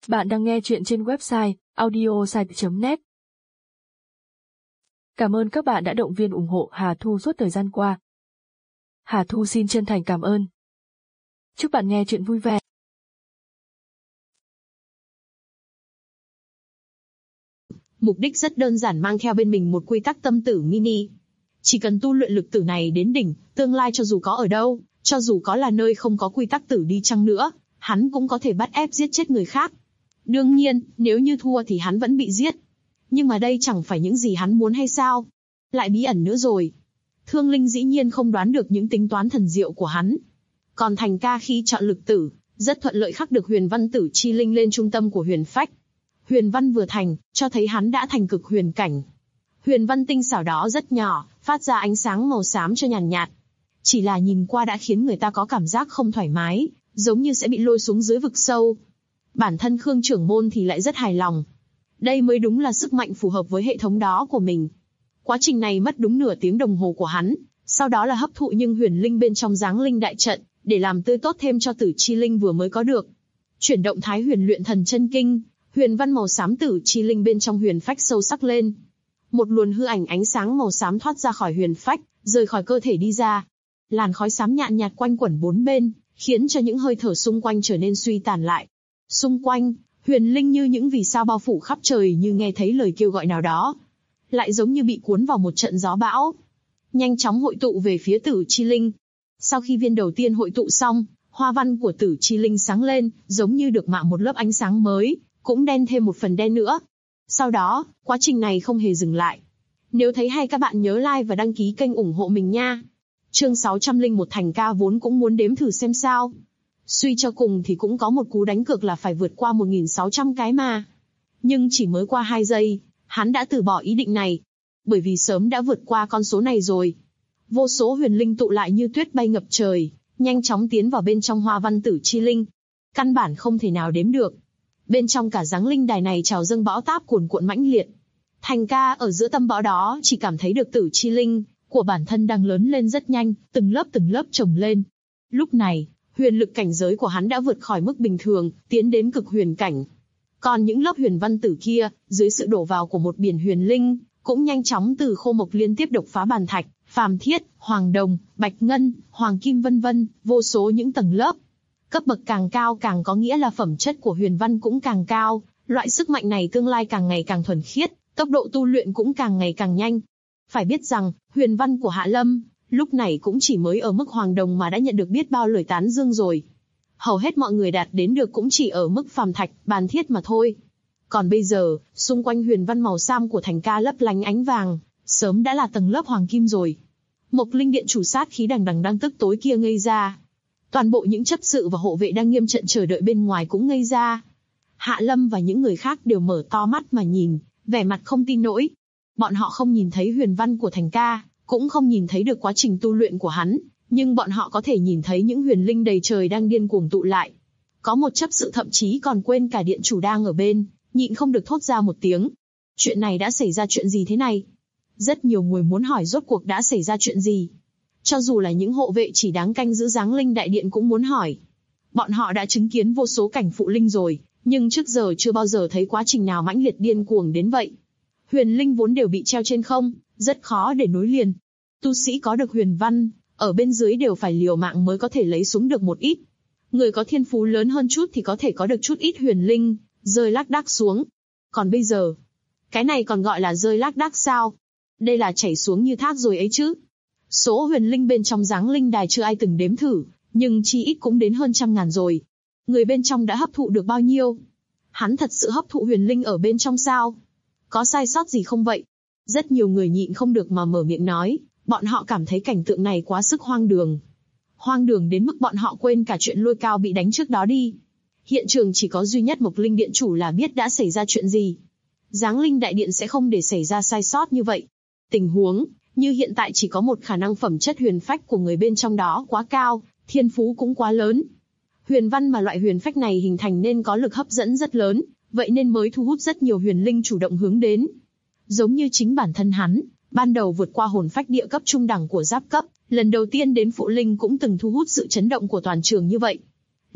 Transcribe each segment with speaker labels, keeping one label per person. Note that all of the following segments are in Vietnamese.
Speaker 1: Bạn đang nghe chuyện trên website audiosite.net. Cảm ơn các bạn đã động viên ủng hộ Hà Thu suốt thời gian qua. Hà Thu xin chân thành cảm ơn. Chúc bạn nghe chuyện vui vẻ.
Speaker 2: Mục đích rất đơn giản, mang theo bên mình một quy tắc tâm tử mini. Chỉ cần tu luyện lực tử này đến đỉnh, tương lai cho dù có ở đâu, cho dù có là nơi không có quy tắc tử đi chăng nữa, hắn cũng có thể bắt ép giết chết người khác. Đương nhiên, nếu như thua thì hắn vẫn bị giết. Nhưng mà đây chẳng phải những gì hắn muốn hay sao? Lại bí ẩn nữa rồi. Thương Linh dĩ nhiên không đoán được những tính toán thần diệu của hắn. Còn Thành Ca khi chọn lực tử, rất thuận lợi khắc được Huyền Văn Tử Chi Linh lên trung tâm của huyền phách. Huyền Văn vừa thành, cho thấy hắn đã thành cực huyền cảnh. Huyền Văn tinh xảo đó rất nhỏ, phát ra ánh sáng màu xám cho nhàn nhạt. Chỉ là nhìn qua đã khiến người ta có cảm giác không thoải mái, giống như sẽ bị lôi xuống dưới vực sâu. Bản thân Khương trưởng môn thì lại rất hài lòng. Đây mới đúng là sức mạnh phù hợp với hệ thống đó của mình. Quá trình này mất đúng nửa tiếng đồng hồ của hắn, sau đó là hấp thụ nhưng huyền linh bên trong giáng linh đại trận, để làm tươi tốt thêm cho tử chi linh vừa mới có được. Chuyển động thái huyền luyện thần chân kinh, huyền văn màu xám tử chi linh bên trong huyền phách sâu sắc lên. Một luồng hư ảnh ánh sáng màu xám thoát ra khỏi huyền phách, rời khỏi cơ thể đi ra. Làn khói xám nhàn nhạt quanh quẩn bốn bên, khiến cho những hơi thở xung quanh trở nên suy tàn lại. Xung quanh, huyền linh như những vì sao bao phủ khắp trời, như nghe thấy lời kêu gọi nào đó. Lại giống như bị cuốn vào một trận gió bão. Nhanh chóng hội tụ về phía tử chi linh. Sau khi viên đầu tiên hội tụ xong, hoa văn của tử chi linh sáng lên, giống như được mạ một lớp ánh sáng mới, cũng đen thêm một phần đen nữa. Sau đó, quá trình này không hề dừng lại. Nếu thấy hay các bạn nhớ like và đăng ký kênh ủng hộ mình nha. Chương 601 Thành Ca vốn cũng muốn đếm thử xem sao. Suy cho cùng thì cũng có một cú đánh cược là phải vượt qua 1.600 cái mà. Nhưng chỉ mới qua 2 giây, hắn đã từ bỏ ý định này. Bởi vì sớm đã vượt qua con số này rồi. Vô số huyền linh tụ lại như tuyết bay ngập trời, nhanh chóng tiến vào bên trong hoa văn tử chi linh. Căn bản không thể nào đếm được. Bên trong cả giáng linh đài này trào dâng bão táp cuồn cuộn mãnh liệt. Thành Ca ở giữa tâm bão đó chỉ cảm thấy được tử chi linh của bản thân đang lớn lên rất nhanh, từng lớp chồng lên. Lúc này, huyền lực cảnh giới của hắn đã vượt khỏi mức bình thường, tiến đến cực huyền cảnh. Còn những lớp huyền văn tử kia, dưới sự đổ vào của một biển huyền linh, cũng nhanh chóng từ khô mộc liên tiếp độc phá bàn thạch, phàm thiết, hoàng đồng, bạch ngân, hoàng kim vân vân, vô số những tầng lớp. Cấp bậc càng cao càng có nghĩa là phẩm chất của huyền văn cũng càng cao, loại sức mạnh này tương lai càng ngày càng thuần khiết, tốc độ tu luyện cũng càng ngày càng nhanh. Phải biết rằng, huyền văn của Hạ Lâm, lúc này cũng chỉ mới ở mức hoàng đồng mà đã nhận được biết bao lời tán dương rồi. Hầu hết mọi người đạt đến được cũng chỉ ở mức phàm thạch, bàn thiết mà thôi. Còn bây giờ, xung quanh huyền văn màu sam của Thành Ca lấp lánh ánh vàng, sớm đã là tầng lớp hoàng kim rồi. Mộc linh điện chủ sát khí đằng đằng đang tức tối kia ngây ra. Toàn bộ những chấp sự và hộ vệ đang nghiêm trận chờ đợi bên ngoài cũng ngây ra. Hạ Lâm và những người khác đều mở to mắt mà nhìn, vẻ mặt không tin nổi. Bọn họ không nhìn thấy huyền văn của Thành Ca, cũng không nhìn thấy được quá trình tu luyện của hắn, nhưng bọn họ có thể nhìn thấy những huyền linh đầy trời đang điên cuồng tụ lại. Có một chấp sự thậm chí còn quên cả điện chủ đang ở bên, nhịn không được thốt ra một tiếng. Chuyện này đã xảy ra chuyện gì thế này? Rất nhiều người muốn hỏi rốt cuộc đã xảy ra chuyện gì. Cho dù là những hộ vệ chỉ đáng canh giữ giáng linh đại điện cũng muốn hỏi. Bọn họ đã chứng kiến vô số cảnh phụ linh rồi, nhưng trước giờ chưa bao giờ thấy quá trình nào mãnh liệt điên cuồng đến vậy. Huyền linh vốn đều bị treo trên không, rất khó để nối liền. Tu sĩ có được huyền văn, ở bên dưới đều phải liều mạng mới có thể lấy xuống được một ít. Người có thiên phú lớn hơn chút thì có thể có được chút ít huyền linh, rơi lác đác xuống. Còn bây giờ, cái này còn gọi là rơi lác đác sao? Đây là chảy xuống như thác rồi ấy chứ. Số huyền linh bên trong giáng linh đài chưa ai từng đếm thử, nhưng chi ít cũng đến hơn 100.000 rồi. Người bên trong đã hấp thụ được bao nhiêu? Hắn thật sự hấp thụ huyền linh ở bên trong sao? Có sai sót gì không vậy? Rất nhiều người nhịn không được mà mở miệng nói, bọn họ cảm thấy cảnh tượng này quá sức hoang đường. Hoang đường đến mức bọn họ quên cả chuyện lôi cao bị đánh trước đó đi. Hiện trường chỉ có duy nhất Mộc Linh điện chủ là biết đã xảy ra chuyện gì. Giáng linh đại điện sẽ không để xảy ra sai sót như vậy. Tình huống như hiện tại chỉ có một khả năng phẩm chất huyền phách của người bên trong đó quá cao, thiên phú cũng quá lớn. Huyền văn mà loại huyền phách này hình thành nên có lực hấp dẫn rất lớn, vậy nên mới thu hút rất nhiều huyền linh chủ động hướng đến. Giống như chính bản thân hắn, ban đầu vượt qua hồn phách địa cấp trung đẳng của giáp cấp, lần đầu tiên đến phụ linh cũng từng thu hút sự chấn động của toàn trường như vậy.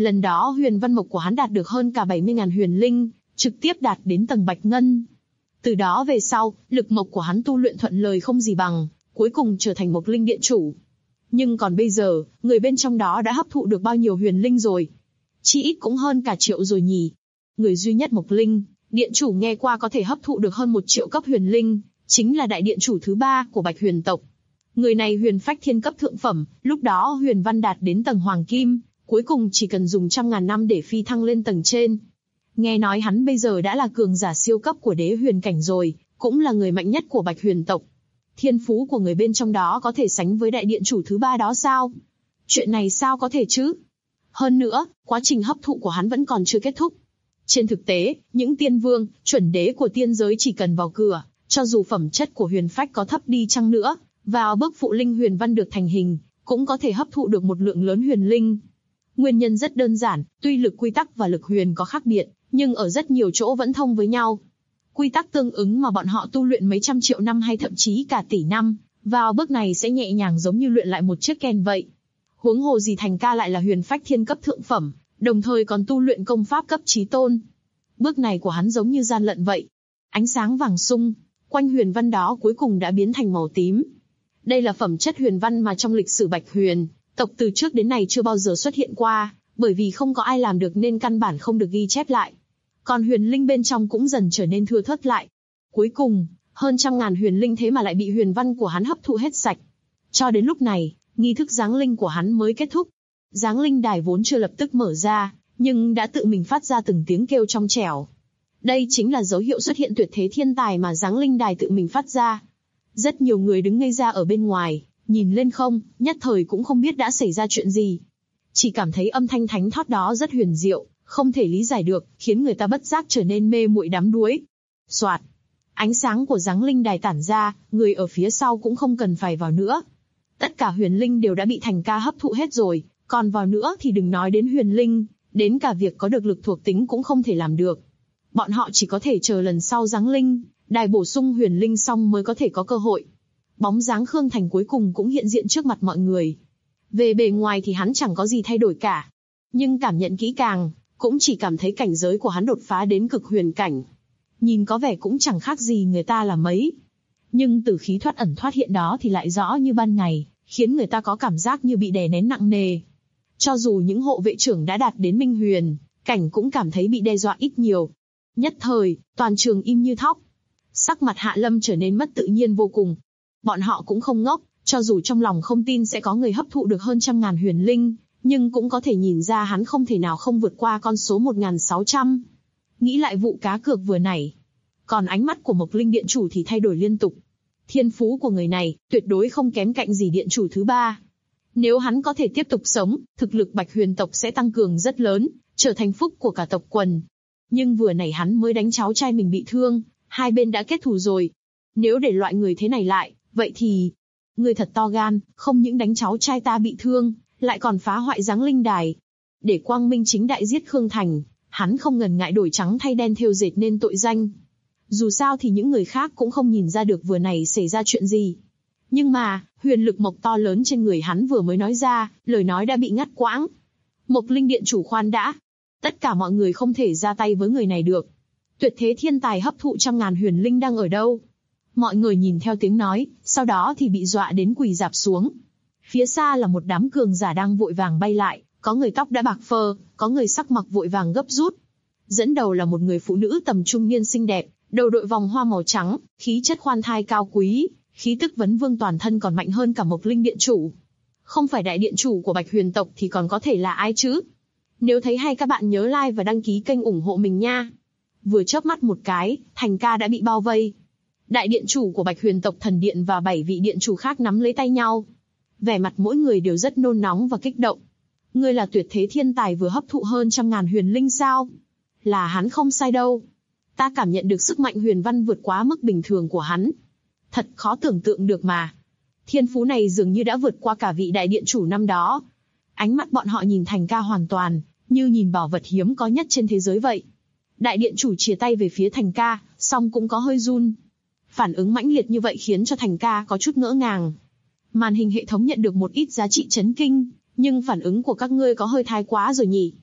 Speaker 2: Lần đó huyền văn mộc của hắn đạt được hơn cả 70.000 huyền linh, trực tiếp đạt đến tầng bạch ngân. Từ đó về sau, lực mộc của hắn tu luyện thuận lời không gì bằng, cuối cùng trở thành Mộc Linh Điện Chủ. Nhưng còn bây giờ, người bên trong đó đã hấp thụ được bao nhiêu huyền linh rồi? Chỉ ít cũng hơn cả triệu rồi nhỉ. Người duy nhất Mộc Linh Điện Chủ nghe qua có thể hấp thụ được hơn 1 triệu cấp huyền linh, chính là đại điện chủ thứ 3 của Bạch Huyền tộc. Người này huyền phách thiên cấp thượng phẩm, lúc đó huyền văn đạt đến tầng hoàng kim, cuối cùng chỉ cần dùng 100.000 năm để phi thăng lên tầng trên. Nghe nói hắn bây giờ đã là cường giả siêu cấp của đế huyền cảnh rồi, cũng là người mạnh nhất của Bạch Huyền tộc. Thiên phú của người bên trong đó có thể sánh với đại điện chủ thứ 3 đó sao? Chuyện này sao có thể chứ? Hơn nữa, quá trình hấp thụ của hắn vẫn còn chưa kết thúc. Trên thực tế, những tiên vương, chuẩn đế của tiên giới chỉ cần vào cửa, cho dù phẩm chất của huyền phách có thấp đi chăng nữa, vào bước phụ linh huyền văn được thành hình, cũng có thể hấp thụ được một lượng lớn huyền linh. Nguyên nhân rất đơn giản, tuy lực quy tắc và lực huyền có khác biệt, nhưng ở rất nhiều chỗ vẫn thông với nhau. Quy tắc tương ứng mà bọn họ tu luyện mấy trăm triệu năm hay thậm chí cả tỷ năm, vào bước này sẽ nhẹ nhàng giống như luyện lại một chiếc kèn vậy. Huống hồ gì Thành Ca lại là huyền phách thiên cấp thượng phẩm, đồng thời còn tu luyện công pháp cấp chí tôn. Bước này của hắn giống như gian lận vậy. Ánh sáng vàng sung, quanh huyền văn đó cuối cùng đã biến thành màu tím. Đây là phẩm chất huyền văn mà trong lịch sử Bạch Huyền tộc từ trước đến nay chưa bao giờ xuất hiện qua, bởi vì không có ai làm được nên căn bản không được ghi chép lại. Còn huyền linh bên trong cũng dần trở nên thưa thớt lại. Cuối cùng, hơn 100.000 huyền linh thế mà lại bị huyền văn của hắn hấp thụ hết sạch. Cho đến lúc này, nghi thức giáng linh của hắn mới kết thúc. Giáng linh đài vốn chưa lập tức mở ra, nhưng đã tự mình phát ra từng tiếng kêu trong trẻo. Đây chính là dấu hiệu xuất hiện tuyệt thế thiên tài mà giáng linh đài tự mình phát ra. Rất nhiều người đứng ngây ra ở bên ngoài, nhìn lên không, nhất thời cũng không biết đã xảy ra chuyện gì. Chỉ cảm thấy âm thanh thánh thót đó rất huyền diệu, không thể lý giải được, khiến người ta bất giác trở nên mê muội đắm đuối. Soạt, ánh sáng của giáng linh đài tản ra, người ở phía sau cũng không cần phải vào nữa. Tất cả huyền linh đều đã bị Thành Ca hấp thụ hết rồi, còn vào nữa thì đừng nói đến huyền linh, đến cả việc có được lực thuộc tính cũng không thể làm được. Bọn họ chỉ có thể chờ lần sau giáng linh đài bổ sung huyền linh xong mới có thể có cơ hội. Bóng dáng Khương Thành cuối cùng cũng hiện diện trước mặt mọi người. Về bề ngoài thì hắn chẳng có gì thay đổi cả, nhưng cảm nhận kỹ càng, cũng chỉ cảm thấy cảnh giới của hắn đột phá đến cực huyền cảnh. Nhìn có vẻ cũng chẳng khác gì người ta là mấy. Nhưng từ khí thoát ẩn thoát hiện đó thì lại rõ như ban ngày, khiến người ta có cảm giác như bị đè nén nặng nề. Cho dù những hộ vệ trưởng đã đạt đến minh huyền cảnh cũng cảm thấy bị đe dọa ít nhiều. Nhất thời, toàn trường im như thóc. Sắc mặt Hạ Lâm trở nên mất tự nhiên vô cùng. Bọn họ cũng không ngốc, cho dù trong lòng không tin sẽ có người hấp thụ được hơn 100.000 huyền linh, nhưng cũng có thể nhìn ra hắn không thể nào không vượt qua con số 1.600. Nghĩ lại vụ cá cược vừa nảy. Còn ánh mắt của Mộc Linh Điện Chủ thì thay đổi liên tục. Thiên phú của người này, tuyệt đối không kém cạnh gì Điện Chủ thứ 3. Nếu hắn có thể tiếp tục sống, thực lực Bạch Huyền tộc sẽ tăng cường rất lớn, trở thành phúc của cả tộc quần. Nhưng vừa nãy hắn mới đánh cháu trai mình bị thương, hai bên đã kết thù rồi. Nếu để loại người thế này lại, vậy thì... Người thật to gan, không những đánh cháu trai ta bị thương, lại còn phá hoại giáng linh đài. Để quang minh chính đại giết Khương Thành, hắn không ngần ngại đổi trắng thay đen thêu dệt nên tội danh. Dù sao thì những người khác cũng không nhìn ra được vừa này xảy ra chuyện gì. Nhưng mà, huyền lực mộc to lớn trên người hắn vừa mới nói ra, lời nói đã bị ngắt quãng. Mộc Linh Điện Chủ khoan đã. Tất cả mọi người không thể ra tay với người này được. Tuyệt thế thiên tài hấp thụ 100.000 huyền linh đang ở đâu? Mọi người nhìn theo tiếng nói, sau đó thì bị dọa đến quỳ rạp xuống. Phía xa là một đám cường giả đang vội vàng bay lại, có người tóc đã bạc phơ, có người sắc mặc vội vàng gấp rút. Dẫn đầu là một người phụ nữ tầm trung niên xinh đẹp, đầu đội vòng hoa màu trắng, khí chất khoan thai cao quý, khí tức vấn vương toàn thân còn mạnh hơn cả Mộc Linh Điện Chủ. Không phải đại điện chủ của Bạch Huyền tộc thì còn có thể là ai chứ? Nếu thấy hay các bạn nhớ like và đăng ký kênh ủng hộ mình nha. Vừa chớp mắt một cái, Thành Ca đã bị bao vây. Đại điện chủ của Bạch Huyền tộc Thần Điện và 7 vị điện chủ khác nắm lấy tay nhau. Vẻ mặt mỗi người đều rất nôn nóng và kích động. Ngươi là tuyệt thế thiên tài vừa hấp thụ hơn 100.000 huyền linh sao? Là hắn không sai đâu. Ta cảm nhận được sức mạnh huyền văn vượt quá mức bình thường của hắn. Thật khó tưởng tượng được mà. Thiên phú này dường như đã vượt qua cả vị đại điện chủ năm đó. Ánh mắt bọn họ nhìn Thành Ca hoàn toàn, như nhìn bảo vật hiếm có nhất trên thế giới vậy. Đại điện chủ chìa tay về phía Thành Ca, song cũng có hơi run. Phản ứng mãnh liệt như vậy khiến cho Thành Ca có chút ngỡ ngàng. Màn hình hệ thống nhận được một ít giá trị chấn kinh, nhưng phản ứng của các ngươi có hơi thái quá rồi nhỉ.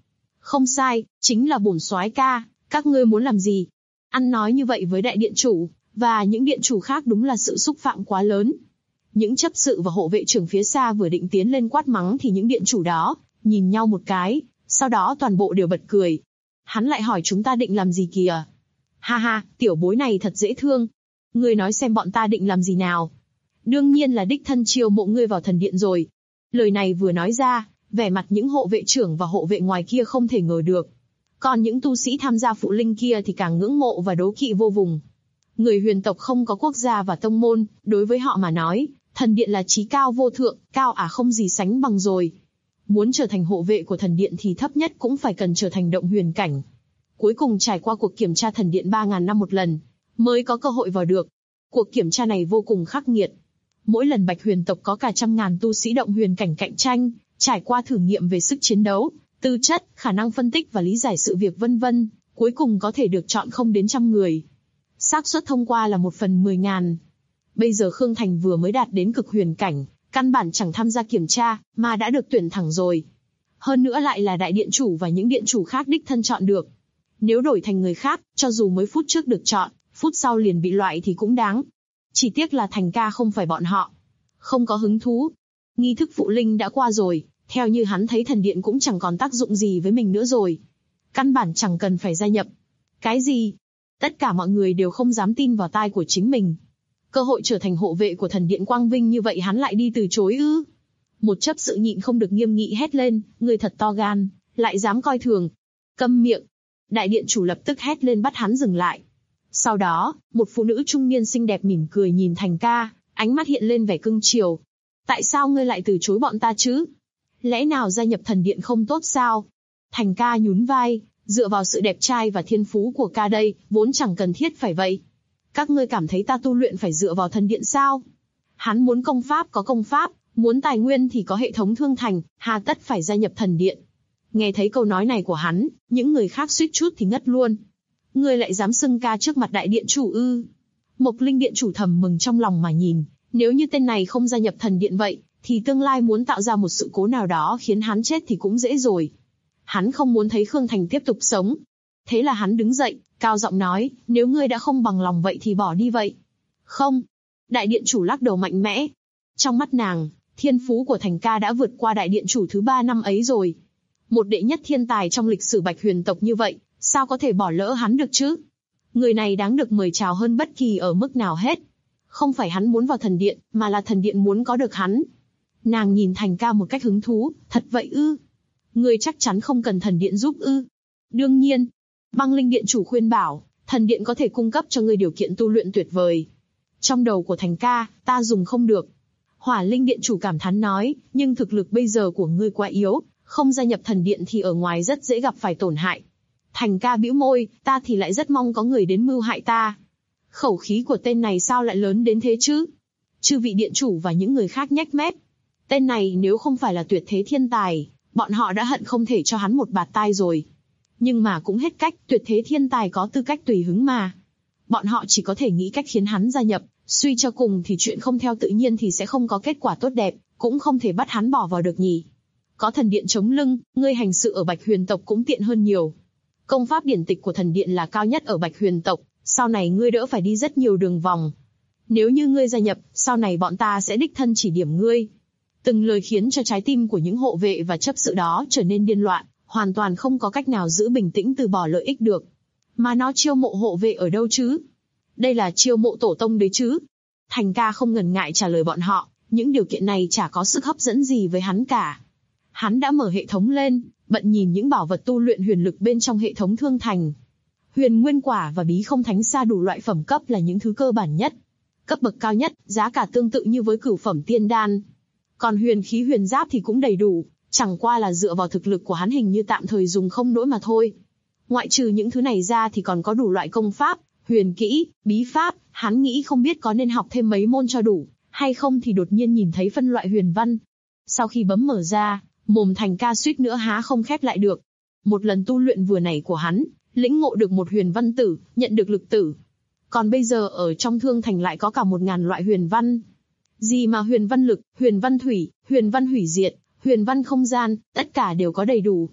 Speaker 2: Không sai, chính là bổn soái ca, các ngươi muốn làm gì? Ăn nói như vậy với đại điện chủ, và những điện chủ khác đúng là sự xúc phạm quá lớn. Những chấp sự và hộ vệ trưởng phía xa vừa định tiến lên quát mắng thì những điện chủ đó, nhìn nhau một cái, sau đó toàn bộ đều bật cười. Hắn lại hỏi chúng ta định làm gì kìa? Ha ha, tiểu bối này thật dễ thương. Ngươi nói xem bọn ta định làm gì nào? Đương nhiên là đích thân chiêu mộ ngươi vào thần điện rồi. Lời này vừa nói ra, vẻ mặt những hộ vệ trưởng và hộ vệ ngoài kia không thể ngờ được. Còn những tu sĩ tham gia phụ linh kia thì càng ngưỡng mộ và đố kỵ vô vùng. Người huyền tộc không có quốc gia và tông môn, đối với họ mà nói, thần điện là chí cao vô thượng, cao không gì sánh bằng rồi. Muốn trở thành hộ vệ của thần điện thì thấp nhất cũng phải cần trở thành động huyền cảnh. Cuối cùng trải qua cuộc kiểm tra thần điện 3.000 năm một lần, mới có cơ hội vào được. Cuộc kiểm tra này vô cùng khắc nghiệt. Mỗi lần Bạch Huyền tộc có cả 100.000 tu sĩ động huyền cảnh cạnh tranh, trải qua thử nghiệm về sức chiến đấu, tư chất, khả năng phân tích và lý giải sự việc vân vân, cuối cùng có thể được chọn không đến 100 người. Xác suất thông qua là 1/10.000. Bây giờ Khương Thành vừa mới đạt đến cực huyền cảnh, căn bản chẳng tham gia kiểm tra, mà đã được tuyển thẳng rồi. Hơn nữa lại là đại điện chủ và những điện chủ khác đích thân chọn được. Nếu đổi thành người khác, cho dù mới phút trước được chọn, phút sau liền bị loại thì cũng đáng. Chỉ tiếc là Thành ca không phải bọn họ. Không có hứng thú. Nghi thức phụ linh đã qua rồi, theo như hắn thấy thần điện cũng chẳng còn tác dụng gì với mình nữa rồi. Căn bản chẳng cần phải gia nhập. Cái gì? Tất cả mọi người đều không dám tin vào tai của chính mình. Cơ hội trở thành hộ vệ của thần điện quang vinh như vậy hắn lại đi từ chối ư? Một chấp sự nhịn không được nghiêm nghị hét lên, người thật to gan, lại dám coi thường. Câm miệng. Đại điện chủ lập tức hét lên bắt hắn dừng lại. Sau đó, một phụ nữ trung niên xinh đẹp mỉm cười nhìn Thành ca, ánh mắt hiện lên vẻ cưng chiều. Tại sao ngươi lại từ chối bọn ta chứ? Lẽ nào gia nhập thần điện không tốt sao? Thành ca nhún vai, dựa vào sự đẹp trai và thiên phú của ca đây, vốn chẳng cần thiết phải vậy. Các ngươi cảm thấy ta tu luyện phải dựa vào thần điện sao? Hắn muốn công pháp có công pháp, muốn tài nguyên thì có hệ thống thương thành, hà tất phải gia nhập thần điện. Nghe thấy câu nói này của hắn, những người khác suýt chút thì ngất luôn. Ngươi lại dám xưng ca trước mặt đại điện chủ ư? Mộc Linh điện chủ thầm mừng trong lòng mà nhìn, nếu như tên này không gia nhập thần điện vậy, thì tương lai muốn tạo ra một sự cố nào đó khiến hắn chết thì cũng dễ rồi. Hắn không muốn thấy Khương Thành tiếp tục sống. Thế là hắn đứng dậy, cao giọng nói, nếu ngươi đã không bằng lòng vậy thì bỏ đi vậy. Không. Đại điện chủ lắc đầu mạnh mẽ. Trong mắt nàng, thiên phú của Thành ca đã vượt qua đại điện chủ thứ 3 năm ấy rồi. Một đệ nhất thiên tài trong lịch sử Bạch Huyền tộc như vậy, sao có thể bỏ lỡ hắn được chứ? Người này đáng được mời chào hơn bất kỳ ở mức nào hết. Không phải hắn muốn vào thần điện, mà là thần điện muốn có được hắn. Nàng nhìn Thành ca một cách hứng thú, thật vậy ư? Ngươi chắc chắn không cần thần điện giúp ư? Đương nhiên. Băng Linh điện chủ khuyên bảo, thần điện có thể cung cấp cho ngươi điều kiện tu luyện tuyệt vời. Trong đầu của Thành ca, ta dùng không được. Hỏa Linh điện chủ cảm thán nói, nhưng thực lực bây giờ của ngươi quá yếu, không gia nhập thần điện thì ở ngoài rất dễ gặp phải tổn hại. Thành ca bĩu môi, ta thì lại rất mong có người đến mưu hại ta. Khẩu khí của tên này sao lại lớn đến thế chứ? Chư vị điện chủ và những người khác nhếch mép. Tên này nếu không phải là tuyệt thế thiên tài, bọn họ đã hận không thể cho hắn một bạt tai rồi. Nhưng mà cũng hết cách, tuyệt thế thiên tài có tư cách tùy hứng mà. Bọn họ chỉ có thể nghĩ cách khiến hắn gia nhập, suy cho cùng thì chuyện không theo tự nhiên thì sẽ không có kết quả tốt đẹp, cũng không thể bắt hắn bỏ vào được nhỉ. Có thần điện chống lưng, ngươi hành sự ở Bạch Huyền tộc cũng tiện hơn nhiều. Công pháp điển tịch của thần điện là cao nhất ở Bạch Huyền tộc, sau này ngươi đỡ phải đi rất nhiều đường vòng. Nếu như ngươi gia nhập, sau này bọn ta sẽ đích thân chỉ điểm ngươi. Từng lời khiến cho trái tim của những hộ vệ và chấp sự đó trở nên điên loạn, hoàn toàn không có cách nào giữ bình tĩnh từ bỏ lợi ích được. Mà nó chiêu mộ hộ vệ ở đâu chứ? Đây là chiêu mộ tổ tông đấy chứ? Thành ca không ngần ngại trả lời bọn họ, những điều kiện này chả có sức hấp dẫn gì với hắn cả. Hắn đã mở hệ thống lên, bận nhìn những bảo vật tu luyện huyền lực bên trong hệ thống thương thành. Huyền nguyên quả và bí không thánh sa đủ loại phẩm cấp là những thứ cơ bản nhất. Cấp bậc cao nhất, giá cả tương tự như với cửu phẩm tiên đan. Còn huyền khí huyền giáp thì cũng đầy đủ, chẳng qua là dựa vào thực lực của hắn hình như tạm thời dùng không nổi mà thôi. Ngoại trừ những thứ này ra thì còn có đủ loại công pháp, huyền kỹ, bí pháp, hắn nghĩ không biết có nên học thêm mấy môn cho đủ, hay không thì đột nhiên nhìn thấy phân loại huyền văn. Sau khi bấm mở ra, mồm Thành ca suýt nữa há không khép lại được. Một lần tu luyện vừa nãy của hắn, lĩnh ngộ được một huyền văn tử, nhận được lực tử. Còn bây giờ ở trong thương thành lại có cả 1000 loại huyền văn. Gì mà huyền văn lực, huyền văn thủy, huyền văn hủy diệt, huyền văn không gian, tất cả đều có đầy đủ.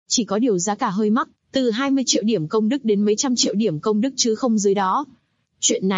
Speaker 2: Chỉ có điều giá cả hơi mắc, từ 20 triệu điểm công đức đến mấy trăm triệu điểm công đức chứ không dưới đó. Chuyện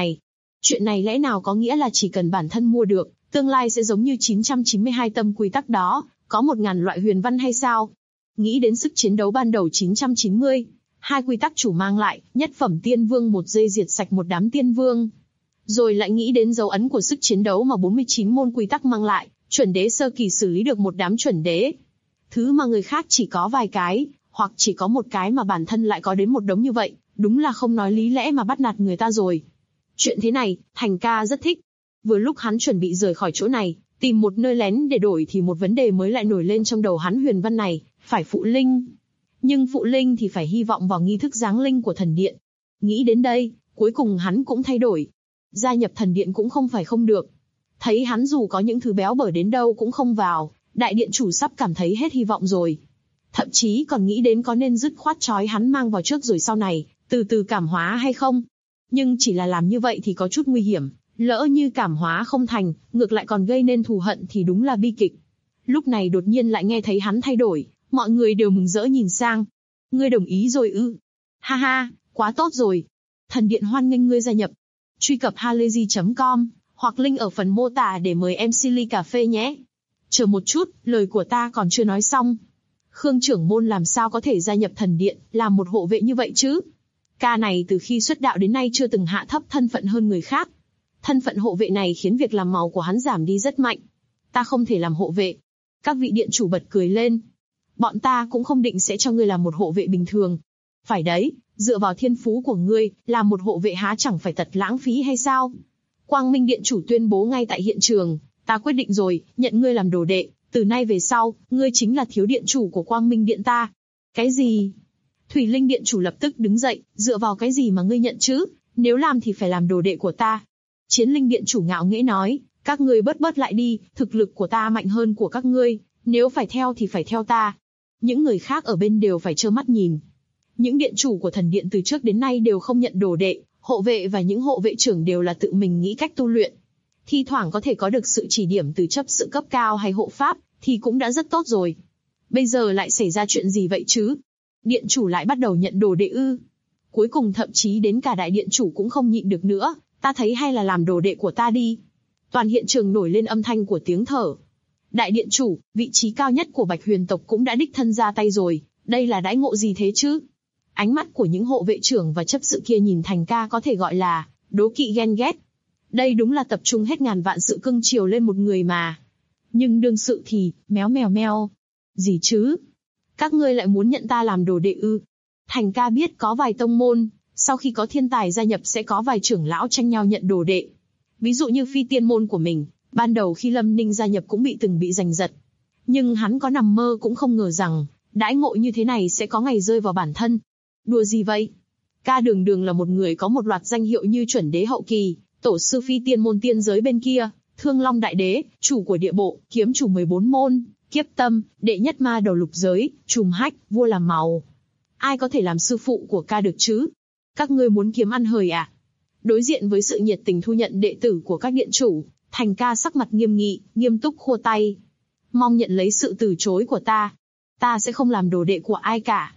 Speaker 2: này lẽ nào có nghĩa là chỉ cần bản thân mua được, tương lai sẽ giống như 992 tâm quy tắc đó, có 1000 loại huyền văn hay sao? Nghĩ đến sức chiến đấu ban đầu 990, hai quy tắc chủ mang lại, nhất phẩm tiên vương một giây diệt sạch một đám tiên vương. Rồi lại nghĩ đến dấu ấn của sức chiến đấu mà 49 môn quy tắc mang lại, chuẩn đế sơ kỳ xử lý được một đám chuẩn đế. Thứ mà người khác chỉ có vài cái, hoặc chỉ có một cái mà bản thân lại có đến một đống như vậy, đúng là không nói lý lẽ mà bắt nạt người ta rồi. Chuyện thế này, Thành ca rất thích. Vừa lúc hắn chuẩn bị rời khỏi chỗ này, tìm một nơi lén để đổi thì một vấn đề mới lại nổi lên trong đầu hắn. Huyền văn này, phải phụ linh. Nhưng phụ linh thì phải hy vọng vào nghi thức giáng linh của thần điện. Nghĩ đến đây, cuối cùng hắn cũng thay đổi. Gia nhập thần điện cũng không phải không được. Thấy hắn dù có những thứ béo bở đến đâu cũng không vào, đại điện chủ sắp cảm thấy hết hy vọng rồi. Thậm chí còn nghĩ đến có nên dứt khoát trói hắn mang vào trước rồi sau này, từ từ cảm hóa hay không. Nhưng chỉ là làm như vậy thì có chút nguy hiểm, lỡ như cảm hóa không thành, ngược lại còn gây nên thù hận thì đúng là bi kịch. Lúc này đột nhiên lại nghe thấy hắn thay đổi, mọi người đều mừng rỡ nhìn sang. Ngươi đồng ý rồi ư? Ha ha, quá tốt rồi. Thần điện hoan nghênh ngươi gia nhập. Truy cập halayzi.com, hoặc link ở phần mô tả để mời MC ly cà phê nhé. Chờ một chút, lời của ta còn chưa nói xong. Khương trưởng môn làm sao có thể gia nhập thần điện, làm một hộ vệ như vậy chứ? Ca này từ khi xuất đạo đến nay chưa từng hạ thấp thân phận hơn người khác. Thân phận hộ vệ này khiến việc làm màu của hắn giảm đi rất mạnh. Ta không thể làm hộ vệ. Các vị điện chủ bật cười lên. Bọn ta cũng không định sẽ cho ngươi làm một hộ vệ bình thường. Phải đấy, dựa vào thiên phú của ngươi, làm một hộ vệ há chẳng phải thật lãng phí hay sao? Quang Minh điện chủ tuyên bố ngay tại hiện trường, ta quyết định rồi, nhận ngươi làm đồ đệ, từ nay về sau, ngươi chính là thiếu điện chủ của Quang Minh điện ta. Cái gì? Thủy Linh điện chủ lập tức đứng dậy, dựa vào cái gì mà ngươi nhận chứ? Nếu làm thì phải làm đồ đệ của ta. Chiến Linh điện chủ ngạo nghễ nói, các ngươi bớt lại đi, thực lực của ta mạnh hơn của các ngươi, nếu phải theo thì phải theo ta. Những người khác ở bên đều phải trơ mắt nhìn. Những điện chủ của thần điện từ trước đến nay đều không nhận đồ đệ, hộ vệ và những hộ vệ trưởng đều là tự mình nghĩ cách tu luyện. Thi thoảng có thể có được sự chỉ điểm từ chấp sự cấp cao hay hộ pháp, thì cũng đã rất tốt rồi. Bây giờ lại xảy ra chuyện gì vậy chứ? Điện chủ lại bắt đầu nhận đồ đệ ư? Cuối cùng thậm chí đến cả đại điện chủ cũng không nhịn được nữa, ta thấy hay là làm đồ đệ của ta đi. Toàn hiện trường nổi lên âm thanh của tiếng thở. Đại điện chủ, vị trí cao nhất của Bạch Huyền tộc cũng đã đích thân ra tay rồi, đây là đãi ngộ gì thế chứ? Ánh mắt của những hộ vệ trưởng và chấp sự kia nhìn Thành ca có thể gọi là đố kỵ ghen ghét. Đây đúng là tập trung hết ngàn vạn sự cưng chiều lên một người mà. Nhưng đương sự thì, meo. Gì chứ? Các ngươi lại muốn nhận ta làm đồ đệ ư? Thành ca biết có vài tông môn, sau khi có thiên tài gia nhập sẽ có vài trưởng lão tranh nhau nhận đồ đệ. Ví dụ như Phi Tiên môn của mình, ban đầu khi Lâm Ninh gia nhập cũng bị giành giật. Nhưng hắn có nằm mơ cũng không ngờ rằng, đãi ngộ như thế này sẽ có ngày rơi vào bản thân. Đùa gì vậy? Ca đường là một người có một loạt danh hiệu như chuẩn đế hậu kỳ, tổ sư Phi Tiên môn tiên giới bên kia, Thương Long đại đế, chủ của địa bộ, kiếm chủ 14 môn, kiếp tâm, đệ nhất ma đầu lục giới, trùm hách, vua làm màu. Ai có thể làm sư phụ của ca được chứ? Các ngươi muốn kiếm ăn hời à? Đối diện với sự nhiệt tình thu nhận đệ tử của các điện chủ, Thành ca sắc mặt nghiêm nghị, nghiêm túc khua tay. Mong nhận lấy sự từ chối của ta. Ta sẽ không làm đồ đệ của ai cả.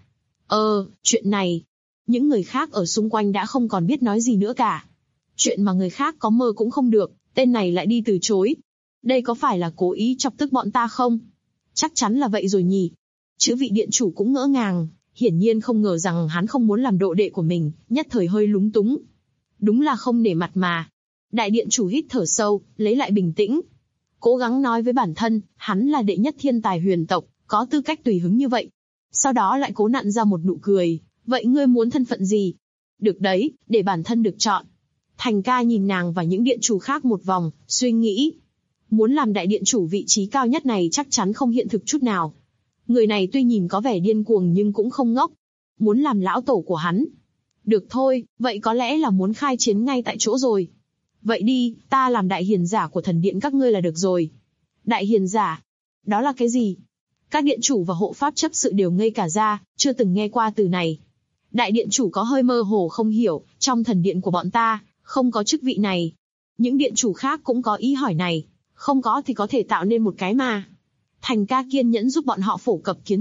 Speaker 2: Chuyện này. Những người khác ở xung quanh đã không còn biết nói gì nữa cả. Chuyện mà người khác có mơ cũng không được, tên này lại đi từ chối. Đây có phải là cố ý chọc tức bọn ta không? Chắc chắn là vậy rồi nhỉ. Chữ vị điện chủ cũng ngỡ ngàng, hiển nhiên không ngờ rằng hắn không muốn làm đồ đệ của mình, nhất thời hơi lúng túng. Đúng là không nể mặt mà. Đại điện chủ hít thở sâu, lấy lại bình tĩnh. Cố gắng nói với bản thân, hắn là đệ nhất thiên tài huyền tộc, có tư cách tùy hứng như vậy. Sau đó lại cố nặn ra một nụ cười. Vậy ngươi muốn thân phận gì? Được đấy, để bản thân được chọn. Thành ca nhìn nàng và những điện chủ khác một vòng, suy nghĩ. Muốn làm đại điện chủ vị trí cao nhất này chắc chắn không hiện thực chút nào. Người này tuy nhìn có vẻ điên cuồng nhưng cũng không ngốc. Muốn làm lão tổ của hắn. Được thôi, vậy có lẽ là muốn khai chiến ngay tại chỗ rồi. Vậy đi, ta làm đại hiền giả của thần điện các ngươi là được rồi. Đại hiền giả? Đó là cái gì? Các điện chủ và hộ pháp chấp sự đều ngây cả ra, chưa từng nghe qua từ này. Đại điện chủ có hơi mơ hồ không hiểu, trong thần điện của bọn ta, không có chức vị này. Những điện chủ khác cũng có ý hỏi này, không có thì có thể tạo nên một cái mà. Thành ca kiên nhẫn giúp bọn họ phổ cập kiến thức,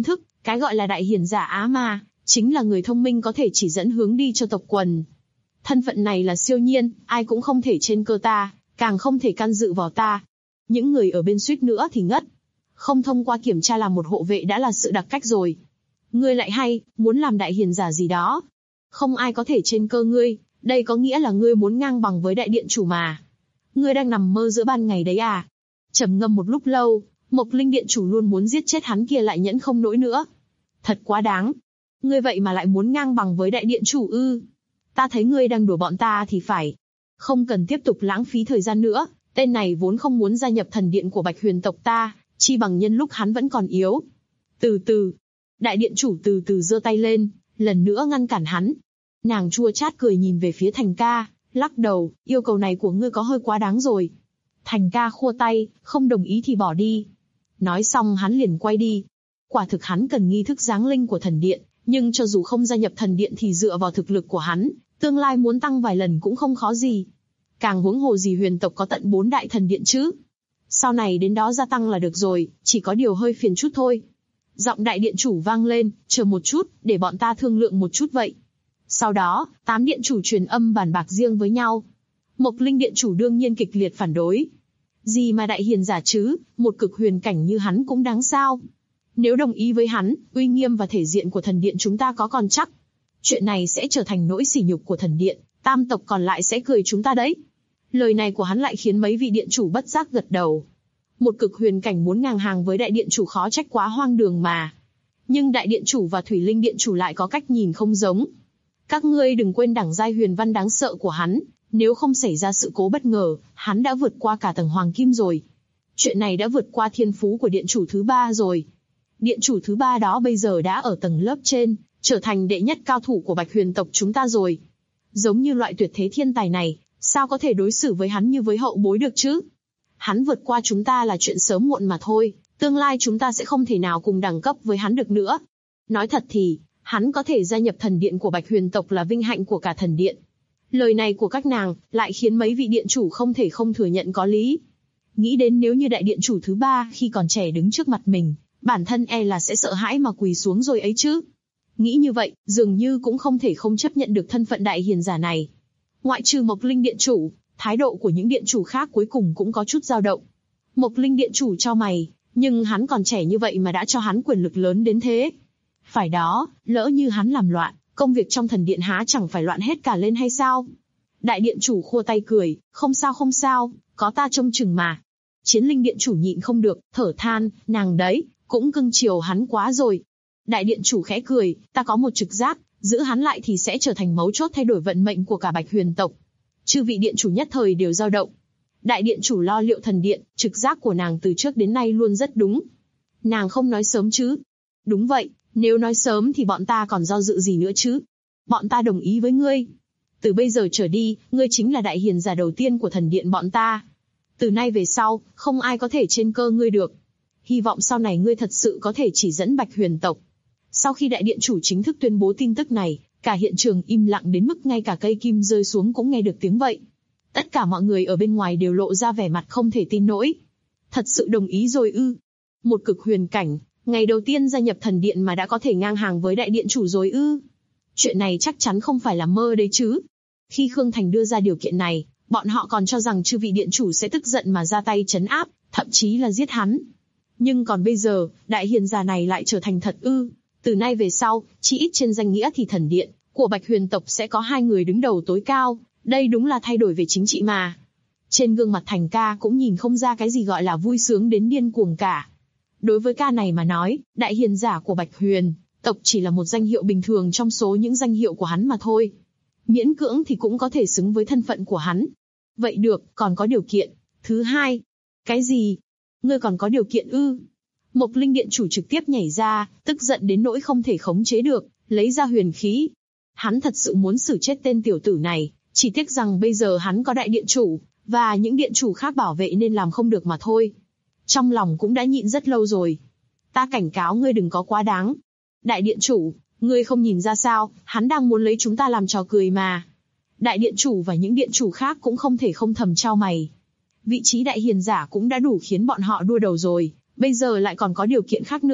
Speaker 2: Cái gọi là đại hiền giả Á Ma, chính là người thông minh có thể chỉ dẫn hướng đi cho tộc quần. Thân phận này là siêu nhiên, ai cũng không thể trên cơ ta, càng không thể can dự vào ta. Những người ở bên suýt nữa thì ngất. Không thông qua kiểm tra làm một hộ vệ đã là sự đặc cách rồi. Ngươi lại hay, muốn làm đại hiền giả gì đó. Không ai có thể trên cơ ngươi, đây có nghĩa là ngươi muốn ngang bằng với đại điện chủ mà. Ngươi đang nằm mơ giữa ban ngày đấy à? Trầm ngâm một lúc lâu, Mộc Linh điện chủ luôn muốn giết chết hắn kia lại nhẫn không nổi nữa. Thật quá đáng. Ngươi vậy mà lại muốn ngang bằng với đại điện chủ ư? Ta thấy ngươi đang đùa bọn ta thì phải. Không cần tiếp tục lãng phí thời gian nữa, tên này vốn không muốn gia nhập thần điện của Bạch Huyền tộc ta, chi bằng nhân lúc hắn vẫn còn yếu. Từ từ. Đại điện chủ từ từ giơ tay lên, lần nữa ngăn cản hắn. Nàng chua chát cười nhìn về phía Thành Ca, lắc đầu, yêu cầu này của ngươi có hơi quá đáng rồi. Thành Ca khua tay, không đồng ý thì bỏ đi. Nói xong hắn liền quay đi. Quả thực hắn cần nghi thức giáng linh của thần điện, nhưng cho dù không gia nhập thần điện thì dựa vào thực lực của hắn, tương lai muốn tăng vài lần cũng không khó gì. Càng huống hồ gì Huyền tộc có tận 4 đại thần điện chứ. Sau này đến đó gia tăng là được rồi, chỉ có điều hơi phiền chút thôi. Giọng đại điện chủ vang lên, chờ một chút, để bọn ta thương lượng một chút vậy. Sau đó, 8 điện chủ truyền âm bàn bạc riêng với nhau. Mộc Linh điện chủ đương nhiên kịch liệt phản đối. Gì mà đại hiền giả chứ, một cực huyền cảnh như hắn cũng đáng sao. Nếu đồng ý với hắn, uy nghiêm và thể diện của thần điện chúng ta có còn chắc. Chuyện này sẽ trở thành nỗi sỉ nhục của thần điện, tam tộc còn lại sẽ cười chúng ta đấy. Lời này của hắn lại khiến mấy vị điện chủ bất giác gật đầu. Một cực huyền cảnh muốn ngang hàng với đại điện chủ khó trách quá hoang đường mà. Nhưng đại điện chủ và thủy linh điện chủ lại có cách nhìn không giống. Các ngươi đừng quên đẳng giai huyền văn đáng sợ của hắn, nếu không xảy ra sự cố bất ngờ, hắn đã vượt qua cả tầng hoàng kim rồi. Chuyện này đã vượt qua thiên phú của điện chủ thứ 3 rồi. Điện chủ thứ 3 đó bây giờ đã ở tầng lớp trên, trở thành đệ nhất cao thủ của Bạch Huyền tộc chúng ta rồi. Giống như loại tuyệt thế thiên tài này, sao có thể đối xử với hắn như với hậu bối được chứ? Hắn vượt qua chúng ta là chuyện sớm muộn mà thôi, tương lai chúng ta sẽ không thể nào cùng đẳng cấp với hắn được nữa. Nói thật thì, hắn có thể gia nhập thần điện của Bạch Huyền tộc là vinh hạnh của cả thần điện. Lời này của các nàng lại khiến mấy vị điện chủ không thể không thừa nhận có lý. Nghĩ đến nếu như đại điện chủ thứ 3 khi còn trẻ đứng trước mặt mình, bản thân e là sẽ sợ hãi mà quỳ xuống rồi ấy chứ. Nghĩ như vậy, dường như cũng không thể không chấp nhận được thân phận đại hiền giả này. Ngoại trừ Mộc Linh điện chủ, thái độ của những điện chủ khác cuối cùng cũng có chút dao động. Mộc Linh điện chủ chau mày, nhưng hắn còn trẻ như vậy mà đã cho hắn quyền lực lớn đến thế. Phải đó, lỡ như hắn làm loạn, công việc trong thần điện há chẳng phải loạn hết cả lên hay sao? Đại điện chủ khua tay cười, không sao, có ta trông chừng mà. Chiến linh điện chủ nhịn không được, thở than, nàng đấy, cũng cưng chiều hắn quá rồi. Đại điện chủ khẽ cười, ta có một trực giác, giữ hắn lại thì sẽ trở thành mấu chốt thay đổi vận mệnh của cả Bạch Huyền tộc. Chư vị điện chủ nhất thời đều dao động. Đại điện chủ lo liệu thần điện, trực giác của nàng từ trước đến nay luôn rất đúng. Nàng không nói sớm chứ? Đúng vậy, nếu nói sớm thì bọn ta còn do dự gì nữa chứ? Bọn ta đồng ý với ngươi. Từ bây giờ trở đi, ngươi chính là đại hiền giả đầu tiên của thần điện bọn ta. Từ nay về sau, không ai có thể trên cơ ngươi được. Hy vọng sau này ngươi thật sự có thể chỉ dẫn Bạch Huyền tộc. Sau khi đại điện chủ chính thức tuyên bố tin tức này, cả hiện trường im lặng đến mức ngay cả cây kim rơi xuống cũng nghe được tiếng vậy. Tất cả mọi người ở bên ngoài đều lộ ra vẻ mặt không thể tin nổi. Thật sự đồng ý rồi ư? Một cực huyền cảnh, ngày đầu tiên gia nhập thần điện mà đã có thể ngang hàng với đại điện chủ rồi ư? Chuyện này chắc chắn không phải là mơ đấy chứ. Khi Khương Thành đưa ra điều kiện này, bọn họ còn cho rằng chư vị điện chủ sẽ tức giận mà ra tay trấn áp, thậm chí là giết hắn. Nhưng còn bây giờ, đại hiền giả này lại trở thành thật ư? Từ nay về sau, chỉ ít trên danh nghĩa thì thần điện của Bạch Huyền tộc sẽ có 2 người đứng đầu tối cao, đây đúng là thay đổi về chính trị mà. Trên gương mặt Thành Ca cũng nhìn không ra cái gì gọi là vui sướng đến điên cuồng cả. Đối với ca này mà nói, đại hiền giả của Bạch Huyền tộc chỉ là một danh hiệu bình thường trong số những danh hiệu của hắn mà thôi. Miễn cưỡng thì cũng có thể xứng với thân phận của hắn. Vậy được, còn có điều kiện. Thứ 2. Cái gì? Ngươi còn có điều kiện ư? Mộc Linh điện chủ trực tiếp nhảy ra, tức giận đến nỗi không thể khống chế được, lấy ra huyền khí. Hắn thật sự muốn xử chết tên tiểu tử này, chỉ tiếc rằng bây giờ hắn có đại điện chủ, và những điện chủ khác bảo vệ nên làm không được mà thôi. Trong lòng cũng đã nhịn rất lâu rồi. Ta cảnh cáo ngươi đừng có quá đáng. Đại điện chủ, ngươi không nhìn ra sao, hắn đang muốn lấy chúng ta làm trò cười mà. Đại điện chủ và những điện chủ khác cũng không thể không thầm chau mày. Vị trí đại hiền giả cũng đã đủ khiến bọn họ đua đầu rồi, bây giờ lại còn có điều kiện khác nữa,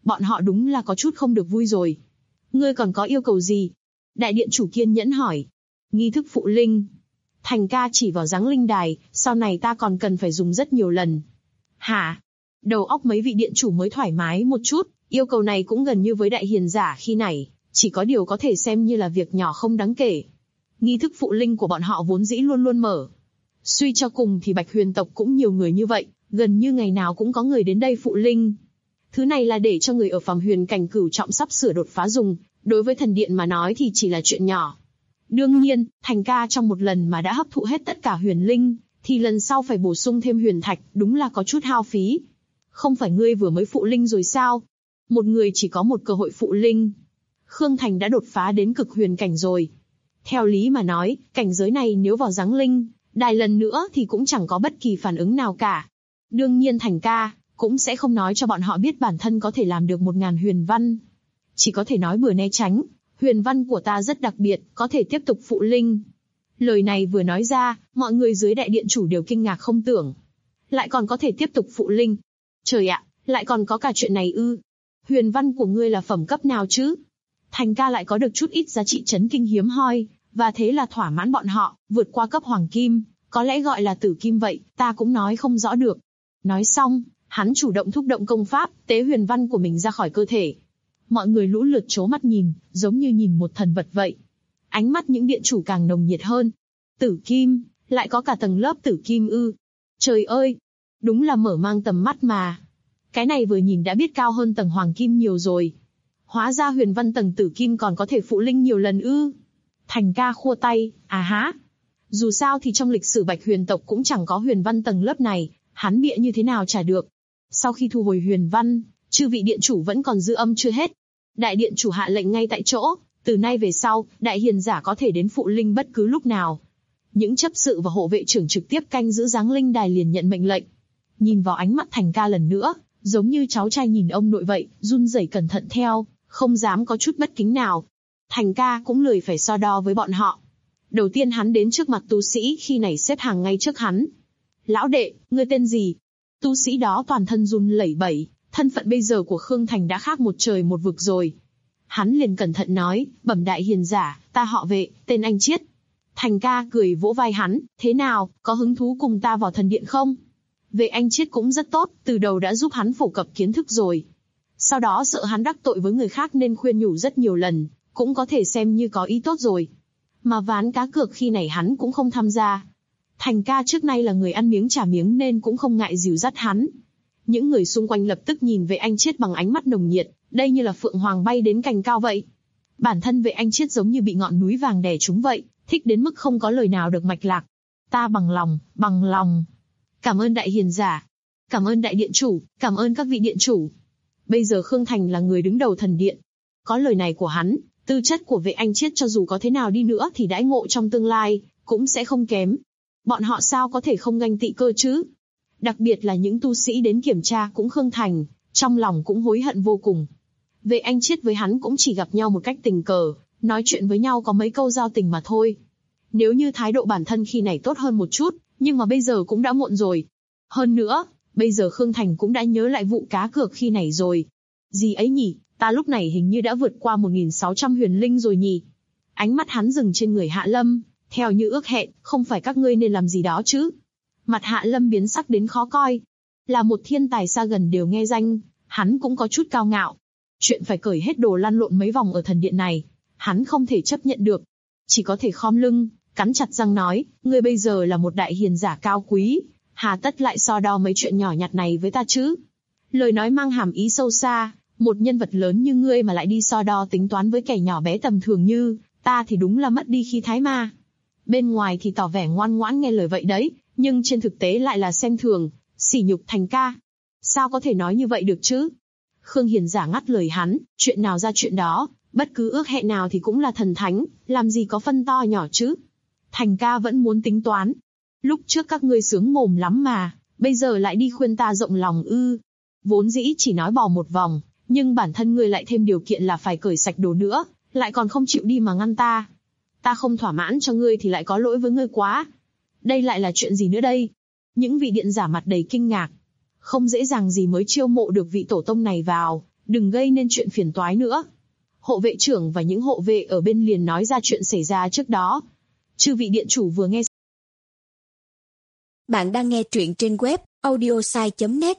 Speaker 2: bọn họ đúng là có chút không được vui rồi. Ngươi còn có yêu cầu gì? Đại điện chủ kiên nhẫn hỏi. Nghi thức phụ linh. Thành ca chỉ vào giáng linh đài, sau này ta còn cần phải dùng rất nhiều lần. Hả? Đầu óc mấy vị điện chủ mới thoải mái một chút, yêu cầu này cũng gần như với đại hiền giả khi nãy, chỉ có điều có thể xem như là việc nhỏ không đáng kể. Nghi thức phụ linh của bọn họ vốn dĩ luôn luôn mở. Suy cho cùng thì Bạch Huyền tộc cũng nhiều người như vậy, gần như ngày nào cũng có người đến đây phụ linh. Thứ này là để cho người ở phàm huyền cảnh cửu trọng sắp sửa đột phá dùng, đối với thần điện mà nói thì chỉ là chuyện nhỏ. Đương nhiên, Thành ca trong một lần mà đã hấp thụ hết tất cả huyền linh, thì lần sau phải bổ sung thêm huyền thạch, đúng là có chút hao phí. Không phải ngươi vừa mới phụ linh rồi sao? Một người chỉ có một cơ hội phụ linh. Khương Thành đã đột phá đến cực huyền cảnh rồi. Theo lý mà nói, cảnh giới này nếu vào giáng linh đài lần nữa thì cũng chẳng có bất kỳ phản ứng nào cả. Đương nhiên Thành ca cũng sẽ không nói cho bọn họ biết bản thân có thể làm được 1000 huyền văn. Chỉ có thể nói bừa né tránh, huyền văn của ta rất đặc biệt, có thể tiếp tục phụ linh. Lời này vừa nói ra, mọi người dưới đại điện chủ đều kinh ngạc không tưởng. Lại còn có thể tiếp tục phụ linh. Trời ạ, lại còn có cả chuyện này ư? Huyền văn của ngươi là phẩm cấp nào chứ? Thành ca lại có được chút ít giá trị chấn kinh hiếm hoi, và thế là thỏa mãn bọn họ, vượt qua cấp hoàng kim, có lẽ gọi là tử kim vậy, ta cũng nói không rõ được. Nói xong, hắn chủ động thúc động công pháp, tế huyền văn của mình ra khỏi cơ thể. Mọi người lũ lượt trố mắt nhìn, giống như nhìn một thần vật vậy. Ánh mắt những điện chủ càng nồng nhiệt hơn. Tử kim, lại có cả tầng lớp tử kim ư? Trời ơi, đúng là mở mang tầm mắt mà. Cái này vừa nhìn đã biết cao hơn tầng hoàng kim nhiều rồi. Hóa ra huyền văn tầng tử kim còn có thể phụ linh nhiều lần ư? Thành ca khua tay, à há. Dù sao thì trong lịch sử Bạch Huyền tộc cũng chẳng có huyền văn tầng lớp này, hắn bịa như thế nào chả được. Sau khi thu hồi huyền văn, chư vị điện chủ vẫn còn dư âm chưa hết. Đại điện chủ hạ lệnh ngay tại chỗ, từ nay về sau, đại hiền giả có thể đến phụ linh bất cứ lúc nào. Những chấp sự và hộ vệ trưởng trực tiếp canh giữ giáng linh đài liền nhận mệnh lệnh. Nhìn vào ánh mắt Thành ca lần nữa, giống như cháu trai nhìn ông nội vậy, run rẩy cẩn thận theo, không dám có chút bất kính nào. Thành ca cũng lười phải so đo với bọn họ. Đầu tiên hắn đến trước mặt tu sĩ khi này xếp hàng ngay trước hắn. Lão đệ, ngươi tên gì? Tu sĩ đó toàn thân run lẩy bẩy, thân phận bây giờ của Khương Thành đã khác một trời một vực rồi. Hắn liền cẩn thận nói, bẩm đại hiền giả, ta họ Vệ, tên anh Chiết. Thành ca cười vỗ vai hắn, thế nào, có hứng thú cùng ta vào thần điện không? Vệ anh Chiết cũng rất tốt, từ đầu đã giúp hắn phổ cập kiến thức rồi. Sau đó sợ hắn đắc tội với người khác nên khuyên nhủ rất nhiều lần, cũng có thể xem như có ý tốt rồi. Mà ván cá cược khi này hắn cũng không tham gia. Thành ca trước nay là người ăn miếng trả miếng nên cũng không ngại dìu dắt hắn. Những người xung quanh lập tức nhìn Vệ anh Chiết bằng ánh mắt nồng nhiệt, đây như là phượng hoàng bay đến cành cao vậy. Bản thân Vệ anh Chiết giống như bị ngọn núi vàng đè trúng vậy, thích đến mức không có lời nào được mạch lạc. Ta bằng lòng. Cảm ơn đại hiền giả. Cảm ơn đại điện chủ, cảm ơn các vị điện chủ. Bây giờ Khương Thành là người đứng đầu thần điện. Có lời này của hắn, tư chất của Vệ anh Chiết cho dù có thế nào đi nữa thì đãi ngộ trong tương lai cũng sẽ không kém. Bọn họ sao có thể không ganh tị cơ chứ? Đặc biệt là những tu sĩ đến kiểm tra cũng Khương Thành, trong lòng cũng hối hận vô cùng. Vệ anh Chiết với hắn cũng chỉ gặp nhau một cách tình cờ, nói chuyện với nhau có mấy câu giao tình mà thôi. Nếu như thái độ bản thân khi này tốt hơn một chút, nhưng mà bây giờ cũng đã muộn rồi. Hơn nữa, bây giờ Khương Thành cũng đã nhớ lại vụ cá cược khi này rồi. Gì ấy nhỉ, ta lúc này hình như đã vượt qua 1600 huyền linh rồi nhỉ. Ánh mắt hắn dừng trên người Hạ Lâm, theo như ước hẹn, không phải các ngươi nên làm gì đó chứ? Mặt Hạ Lâm biến sắc đến khó coi. Là một thiên tài xa gần đều nghe danh, hắn cũng có chút cao ngạo. Chuyện phải cởi hết đồ lăn lộn mấy vòng ở thần điện này, hắn không thể chấp nhận được. Chỉ có thể khom lưng, cắn chặt răng nói, ngươi bây giờ là một đại hiền giả cao quý, hà tất lại so đo mấy chuyện nhỏ nhặt này với ta chứ? Lời nói mang hàm ý sâu xa, một nhân vật lớn như ngươi mà lại đi so đo tính toán với kẻ nhỏ bé tầm thường như ta thì đúng là mất đi khí thái mà. Bên ngoài thì tỏ vẻ ngoan ngoãn nghe lời vậy đấy, nhưng trên thực tế lại là xem thường, sỉ nhục Thành ca. Sao có thể nói như vậy được chứ? Khương hiền giả ngắt lời hắn, chuyện nào ra chuyện đó, bất cứ ước hẹn nào thì cũng là thần thánh, làm gì có phân to nhỏ chứ? Thành ca vẫn muốn tính toán. Lúc trước các ngươi sướng mồm lắm mà, bây giờ lại đi khuyên ta rộng lòng ư? Vốn dĩ chỉ nói bỏ một vòng, nhưng bản thân ngươi lại thêm điều kiện là phải cởi sạch đồ nữa, lại còn không chịu đi mà ngăn ta. Ta không thỏa mãn cho ngươi thì lại có lỗi với ngươi quá. Đây lại là chuyện gì nữa đây? Những vị điện giả mặt đầy kinh ngạc. Không dễ dàng gì mới chiêu mộ được vị tổ tông này vào, đừng gây nên chuyện phiền toái nữa. Hộ vệ trưởng và những hộ vệ ở bên liền nói ra chuyện xảy ra trước đó. Chư vị điện chủ vừa nghe.
Speaker 3: Bạn đang nghe truyện trên web audiosai.net.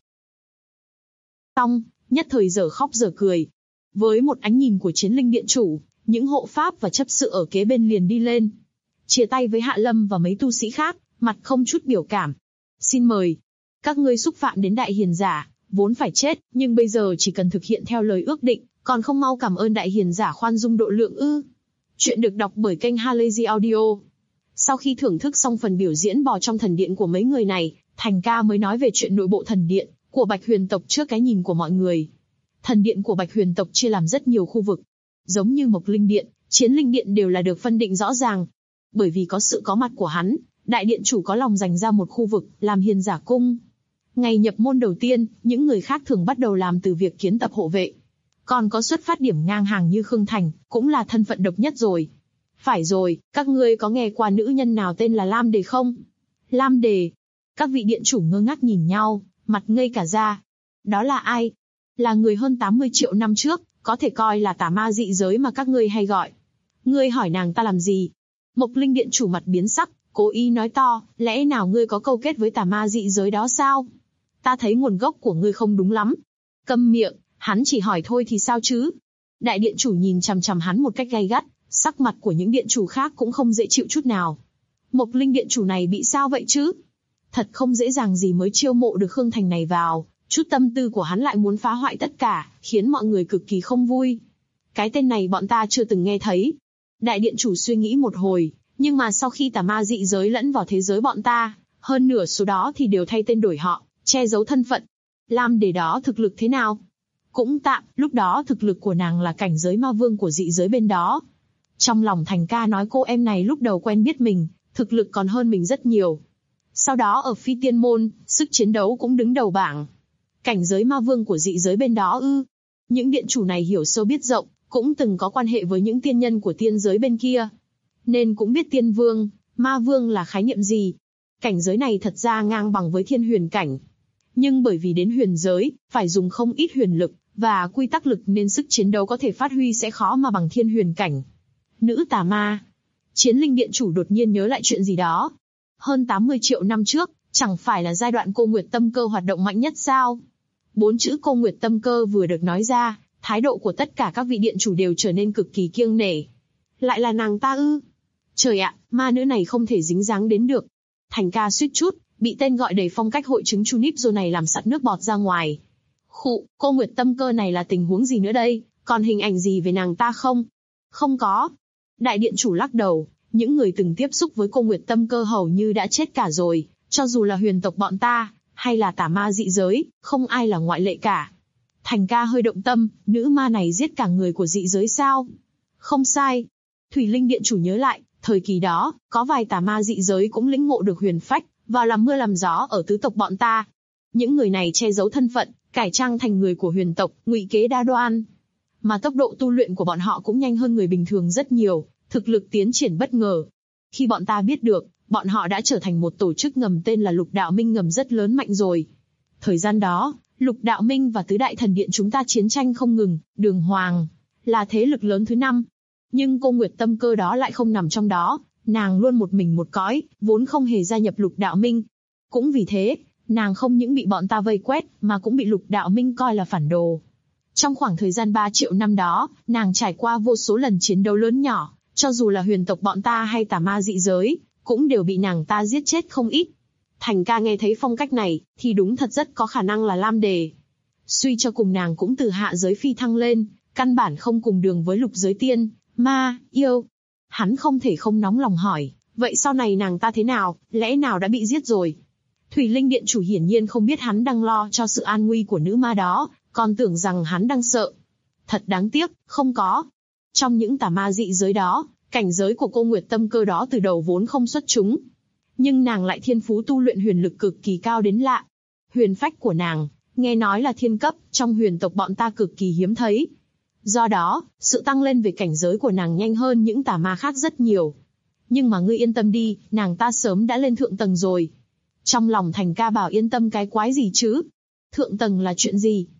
Speaker 2: Xong, nhất thời dở khóc dở cười. Với một ánh nhìn của chiến linh điện chủ, những hộ pháp và chấp sự ở kế bên liền đi lên. Chia tay với Hạ Lâm và mấy tu sĩ khác, mặt không chút biểu cảm. Xin mời. Các ngươi xúc phạm đến đại hiền giả, vốn phải chết, nhưng bây giờ chỉ cần thực hiện theo lời ước định, còn không mau cảm ơn đại hiền giả khoan dung độ lượng ư. Chuyện được đọc bởi kênh Halazy Audio. Sau khi thưởng thức xong phần biểu diễn bò trong thần điện của mấy người này, Thành ca mới nói về chuyện nội bộ thần điện của Bạch Huyền tộc trước cái nhìn của mọi người. Thần điện của Bạch Huyền tộc chia làm rất nhiều khu vực. Giống như Mộc Linh Điện, Chiến Linh Điện đều là được phân định rõ ràng. Bởi vì có sự có mặt của hắn, đại điện chủ có lòng dành ra một khu vực, làm hiền giả cung. Ngày nhập môn đầu tiên, những người khác thường bắt đầu làm từ việc kiến tập hộ vệ. Còn có xuất phát điểm ngang hàng như Khương Thành, cũng là thân phận độc nhất rồi. Phải rồi, các ngươi có nghe qua nữ nhân nào tên là Lam Đề không? Lam Đề. Các vị điện chủ ngơ ngác nhìn nhau, mặt ngây cả ra. Đó là ai? Là người hơn 80 triệu năm trước, có thể coi là tà ma dị giới mà các ngươi hay gọi. Ngươi hỏi nàng ta làm gì? Mộc Linh điện chủ mặt biến sắc, cố ý nói to, lẽ nào ngươi có câu kết với tà ma dị giới đó sao? Ta thấy nguồn gốc của ngươi không đúng lắm. Câm miệng, hắn chỉ hỏi thôi thì sao chứ? Đại điện chủ nhìn chằm chằm hắn một cách gay gắt, sắc mặt của những điện chủ khác cũng không dễ chịu chút nào. Mộc Linh điện chủ này bị sao vậy chứ? Thật không dễ dàng gì mới chiêu mộ được Khương Thành này vào, chút tâm tư của hắn lại muốn phá hoại tất cả, khiến mọi người cực kỳ không vui. Cái tên này bọn ta chưa từng nghe thấy. Đại điện chủ suy nghĩ một hồi, nhưng mà sau khi tà ma dị giới lẫn vào thế giới bọn ta, hơn nửa số đó thì đều thay tên đổi họ, che giấu thân phận. Lam Đề đó thực lực thế nào? Cũng tạm, lúc đó thực lực của nàng là cảnh giới ma vương của dị giới bên đó. Trong lòng Thành ca nói cô em này lúc đầu quen biết mình, thực lực còn hơn mình rất nhiều. Sau đó ở Phi Tiên Môn, sức chiến đấu cũng đứng đầu bảng. Cảnh giới ma vương của dị giới bên đó ư? Những điện chủ này hiểu sâu biết rộng, cũng từng có quan hệ với những tiên nhân của tiên giới bên kia. Nên cũng biết tiên vương, ma vương là khái niệm gì. Cảnh giới này thật ra ngang bằng với thiên huyền cảnh. Nhưng bởi vì đến huyền giới, phải dùng không ít huyền lực, và quy tắc lực nên sức chiến đấu có thể phát huy sẽ khó mà bằng thiên huyền cảnh. Nữ tà ma. Chiến linh điện chủ đột nhiên nhớ lại chuyện gì đó. Hơn 80 triệu năm trước, chẳng phải là giai đoạn cô Nguyệt Tâm Cơ hoạt động mạnh nhất sao? 4 chữ cô Nguyệt Tâm Cơ vừa được nói ra, thái độ của tất cả các vị điện chủ đều trở nên cực kỳ kiêng nể. Lại là nàng ta ư? Trời ạ, ma nữ này không thể dính dáng đến được. Thành ca suýt chút, bị tên gọi đầy phong cách hội chứng Chunipso này làm sặc nước bọt ra ngoài. Khụ, cô Nguyệt Tâm Cơ này là tình huống gì nữa đây, còn hình ảnh gì về nàng ta không? Không có. Đại điện chủ lắc đầu, những người từng tiếp xúc với cô Nguyệt Tâm Cơ hầu như đã chết cả rồi, cho dù là huyền tộc bọn ta, hay là tà ma dị giới, không ai là ngoại lệ cả. Thành ca hơi động tâm, nữ ma này giết cả người của dị giới sao? Không sai. Thủy Linh điện chủ nhớ lại, thời kỳ đó, có vài tà ma dị giới cũng lĩnh ngộ được huyền phách, vào làm mưa làm gió ở tứ tộc bọn ta. Những người này che giấu thân phận, cải trang thành người của huyền tộc, ngụy kế đa đoan. Mà tốc độ tu luyện của bọn họ cũng nhanh hơn người bình thường rất nhiều, thực lực tiến triển bất ngờ. Khi bọn ta biết được, bọn họ đã trở thành một tổ chức ngầm tên là Lục Đạo Minh ngầm rất lớn mạnh rồi. Thời gian đó, Lục Đạo Minh và Tứ Đại Thần Điện chúng ta chiến tranh không ngừng, Đường Hoàng là thế lực lớn thứ 5. Nhưng cô Nguyệt Tâm Cơ đó lại không nằm trong đó, nàng luôn một mình một cõi, vốn không hề gia nhập Lục Đạo Minh. Cũng vì thế, nàng không những bị bọn ta vây quét, mà cũng bị Lục Đạo Minh coi là phản đồ. Trong khoảng thời gian 3 triệu năm đó, nàng trải qua vô số lần chiến đấu lớn nhỏ, cho dù là huyền tộc bọn ta hay tà ma dị giới, cũng đều bị nàng ta giết chết không ít. Thành ca nghe thấy phong cách này, thì đúng thật rất có khả năng là Lam Đề. Suy cho cùng nàng cũng từ hạ giới phi thăng lên, căn bản không cùng đường với lục giới tiên, ma, yêu. Hắn không thể không nóng lòng hỏi, vậy sau này nàng ta thế nào, lẽ nào đã bị giết rồi? Thủy Linh điện chủ hiển nhiên không biết hắn đang lo cho sự an nguy của nữ ma đó, còn tưởng rằng hắn đang sợ. Thật đáng tiếc, không có. Trong những tà ma dị giới đó, cảnh giới của cô Nguyệt Tâm Cơ đó từ đầu vốn không xuất chúng. Nhưng nàng lại thiên phú tu luyện huyền lực cực kỳ cao đến lạ. Huyền phách của nàng, nghe nói là thiên cấp, trong huyền tộc bọn ta cực kỳ hiếm thấy. Do đó, sự tăng lên về cảnh giới của nàng nhanh hơn những tà ma khác rất nhiều. Nhưng mà ngươi yên tâm đi, nàng ta sớm đã lên thượng tầng rồi. Trong lòng Thành ca bảo yên tâm cái quái gì chứ? Thượng tầng là chuyện gì?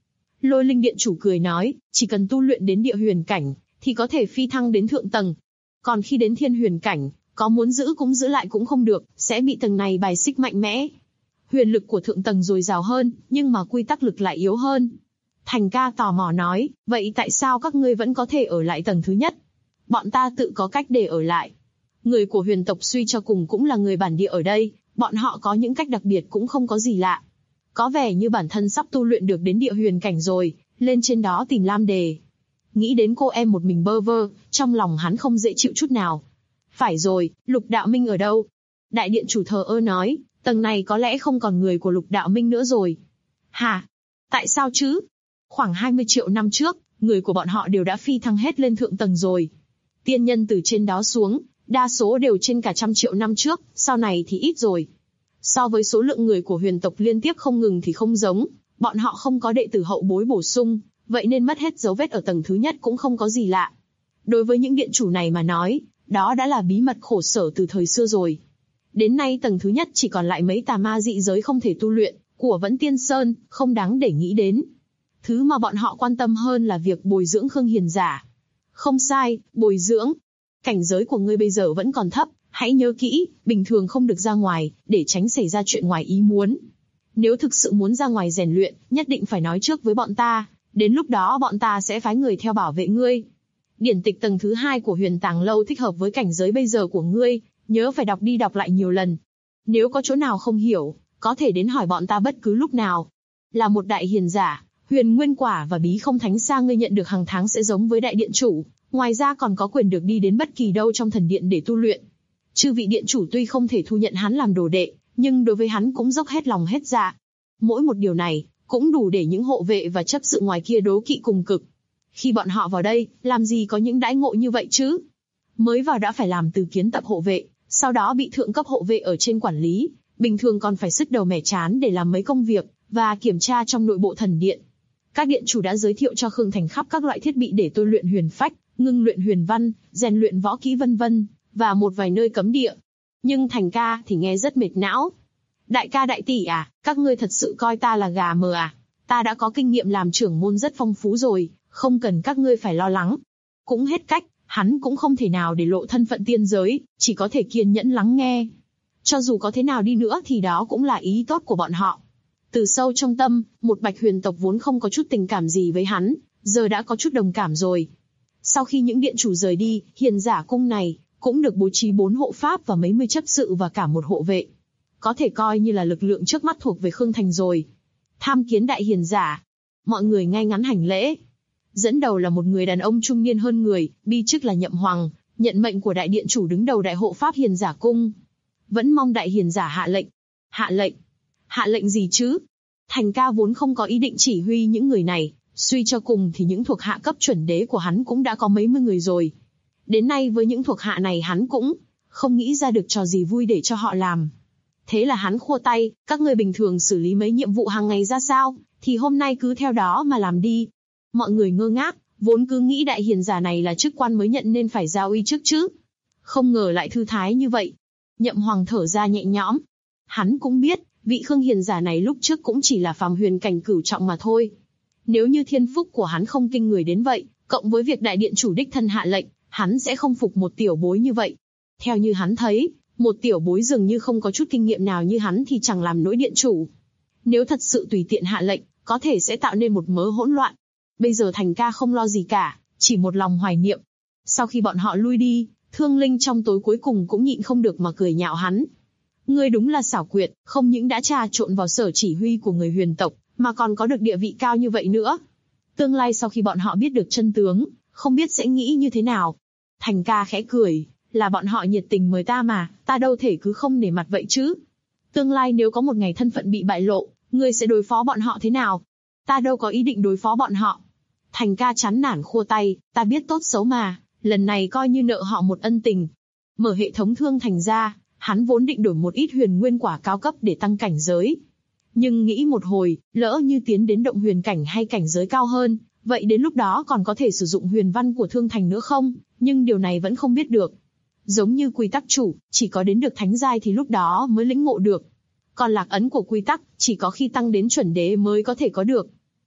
Speaker 2: Lôi Linh Điện chủ cười nói, chỉ cần tu luyện đến địa huyền cảnh, thì có thể phi thăng đến thượng tầng. Còn khi đến thiên huyền cảnh, có muốn giữ cũng giữ lại cũng không được, sẽ bị tầng này bài xích mạnh mẽ. Huyền lực của thượng tầng dồi dào hơn, nhưng mà quy tắc lực lại yếu hơn. Thành ca tò mò nói, vậy tại sao các ngươi vẫn có thể ở lại tầng thứ nhất? Bọn ta tự có cách để ở lại. Người của huyền tộc suy cho cùng cũng là người bản địa ở đây, bọn họ có những cách đặc biệt cũng không có gì lạ. Có vẻ như bản thân sắp tu luyện được đến địa huyền cảnh rồi, lên trên đó tìm Lam Đề. Nghĩ đến cô em một mình bơ vơ, trong lòng hắn không dễ chịu chút nào. Phải rồi, Lục Đạo Minh ở đâu? Đại điện chủ thờ ơ nói, tầng này có lẽ không còn người của Lục Đạo Minh nữa rồi. Hả? Tại sao chứ? Khoảng 20 triệu năm trước, người của bọn họ đều đã phi thăng hết lên thượng tầng rồi. Tiên nhân từ trên đó xuống, đa số đều trên cả 100 triệu năm trước, sau này thì ít rồi. So với số lượng người của huyền tộc liên tiếp không ngừng thì không giống, bọn họ không có đệ tử hậu bối bổ sung, vậy nên mất hết dấu vết ở tầng thứ nhất cũng không có gì lạ. Đối với những điện chủ này mà nói, đó đã là bí mật khổ sở từ thời xưa rồi. Đến nay tầng thứ nhất chỉ còn lại mấy tà ma dị giới không thể tu luyện, của Vẫn Tiên Sơn, không đáng để nghĩ đến. Thứ mà bọn họ quan tâm hơn là việc bồi dưỡng Khương Hiền giả. Không sai, bồi dưỡng. Cảnh giới của ngươi bây giờ vẫn còn thấp, hãy nhớ kỹ, bình thường không được ra ngoài, để tránh xảy ra chuyện ngoài ý muốn. Nếu thực sự muốn ra ngoài rèn luyện, nhất định phải nói trước với bọn ta, đến lúc đó bọn ta sẽ phái người theo bảo vệ ngươi. Điển tịch tầng thứ 2 của Huyền Tàng Lâu thích hợp với cảnh giới bây giờ của ngươi, nhớ phải đọc đi đọc lại nhiều lần. Nếu có chỗ nào không hiểu, có thể đến hỏi bọn ta bất cứ lúc nào. Là một đại hiền giả, Huyền Nguyên Quả và Bí Không Thánh Sa ngươi nhận được hàng tháng sẽ giống với đại điện chủ, ngoài ra còn có quyền được đi đến bất kỳ đâu trong thần điện để tu luyện. Chư vị điện chủ tuy không thể thu nhận hắn làm đồ đệ, nhưng đối với hắn cũng dốc hết lòng hết dạ. Mỗi một điều này, cũng đủ để những hộ vệ và chấp sự ngoài kia đố kỵ cùng cực. Khi bọn họ vào đây, làm gì có những đãi ngộ như vậy chứ? Mới vào đã phải làm từ kiến tập hộ vệ, sau đó bị thượng cấp hộ vệ ở trên quản lý, bình thường còn phải sứt đầu mẻ trán để làm mấy công việc, và kiểm tra trong nội bộ thần điện. Các điện chủ đã giới thiệu cho Khương Thành khắp các loại thiết bị để tôi luyện huyền phách, ngưng luyện huyền văn, rèn luyện võ kỹ vân vân, và một vài nơi cấm địa. Nhưng Thành ca thì nghe rất mệt não. Đại ca đại tỷ à, các ngươi thật sự coi ta là gà mờ à? Ta đã có kinh nghiệm làm trưởng môn rất phong phú rồi, không cần các ngươi phải lo lắng. Cũng hết cách, hắn cũng không thể nào để lộ thân phận tiên giới, chỉ có thể kiên nhẫn lắng nghe. Cho dù có thế nào đi nữa thì đó cũng là ý tốt của bọn họ. Từ sâu trong tâm, một Bạch Huyền tộc vốn không có chút tình cảm gì với hắn, giờ đã có chút đồng cảm rồi. Sau khi những điện chủ rời đi, hiền giả cung này cũng được bố trí 4 hộ pháp và mấy mươi chấp sự và cả một hộ vệ. Có thể coi như là lực lượng trước mắt thuộc về Khương Thành rồi. Tham kiến đại hiền giả. Mọi người ngay ngắn hành lễ. Dẫn đầu là một người đàn ông trung niên hơn người, bi chức là Nhậm Hoàng, nhận mệnh của đại điện chủ đứng đầu đại hộ pháp hiền giả cung. Vẫn mong đại hiền giả hạ lệnh. Hạ lệnh? Hạ lệnh gì chứ? Thành ca vốn không có ý định chỉ huy những người này, suy cho cùng thì những thuộc hạ cấp chuẩn đế của hắn cũng đã có mấy mươi người rồi. Đến nay với những thuộc hạ này hắn cũng không nghĩ ra được trò gì vui để cho họ làm. Thế là hắn khua tay, các ngươi bình thường xử lý mấy nhiệm vụ hàng ngày ra sao, thì hôm nay cứ theo đó mà làm đi. Mọi người ngơ ngác, vốn cứ nghĩ đại hiền giả này là chức quan mới nhận nên phải giao uy trước chứ. Không ngờ lại thư thái như vậy. Nhậm Hoàng thở ra nhẹ nhõm. Hắn cũng biết, vị Khương hiền giả này lúc trước cũng chỉ là phàm huyền cảnh cửu trọng mà thôi. Nếu như thiên phúc của hắn không kinh người đến vậy, cộng với việc đại điện chủ đích thân hạ lệnh, hắn sẽ không phục một tiểu bối như vậy. Theo như hắn thấy, một tiểu bối dường như không có chút kinh nghiệm nào như hắn thì chẳng làm nổi điện chủ. Nếu thật sự tùy tiện hạ lệnh, có thể sẽ tạo nên một mớ hỗn loạn. Bây giờ Thành ca không lo gì cả, chỉ một lòng hoài niệm. Sau khi bọn họ lui đi, Thương Linh trong tối cuối cùng cũng nhịn không được mà cười nhạo hắn. Ngươi đúng là xảo quyệt, không những đã trà trộn vào sở chỉ huy của người huyền tộc, mà còn có được địa vị cao như vậy nữa. Tương lai sau khi bọn họ biết được chân tướng, không biết sẽ nghĩ như thế nào. Thành ca khẽ cười, là bọn họ nhiệt tình mời ta mà, ta đâu thể cứ không nể mặt vậy chứ. Tương lai nếu có một ngày thân phận bị bại lộ, ngươi sẽ đối phó bọn họ thế nào? Ta đâu có ý định đối phó bọn họ. Thành ca chán nản khua tay, ta biết tốt xấu mà, lần này coi như nợ họ một ân tình. Mở hệ thống Thương Thành ra, hắn vốn định đổi một ít huyền nguyên quả cao cấp để tăng cảnh giới. Nhưng nghĩ một hồi, lỡ như tiến đến động huyền cảnh hay cảnh giới cao hơn, vậy đến lúc đó còn có thể sử dụng huyền văn của Thương Thành nữa không? Nhưng điều này vẫn không biết được. Giống như quy tắc chủ, chỉ có đến được thánh giai thì lúc đó mới lĩnh ngộ được. Còn lạc ấn của quy tắc, chỉ có khi tăng đến chuẩn đế mới có thể có được.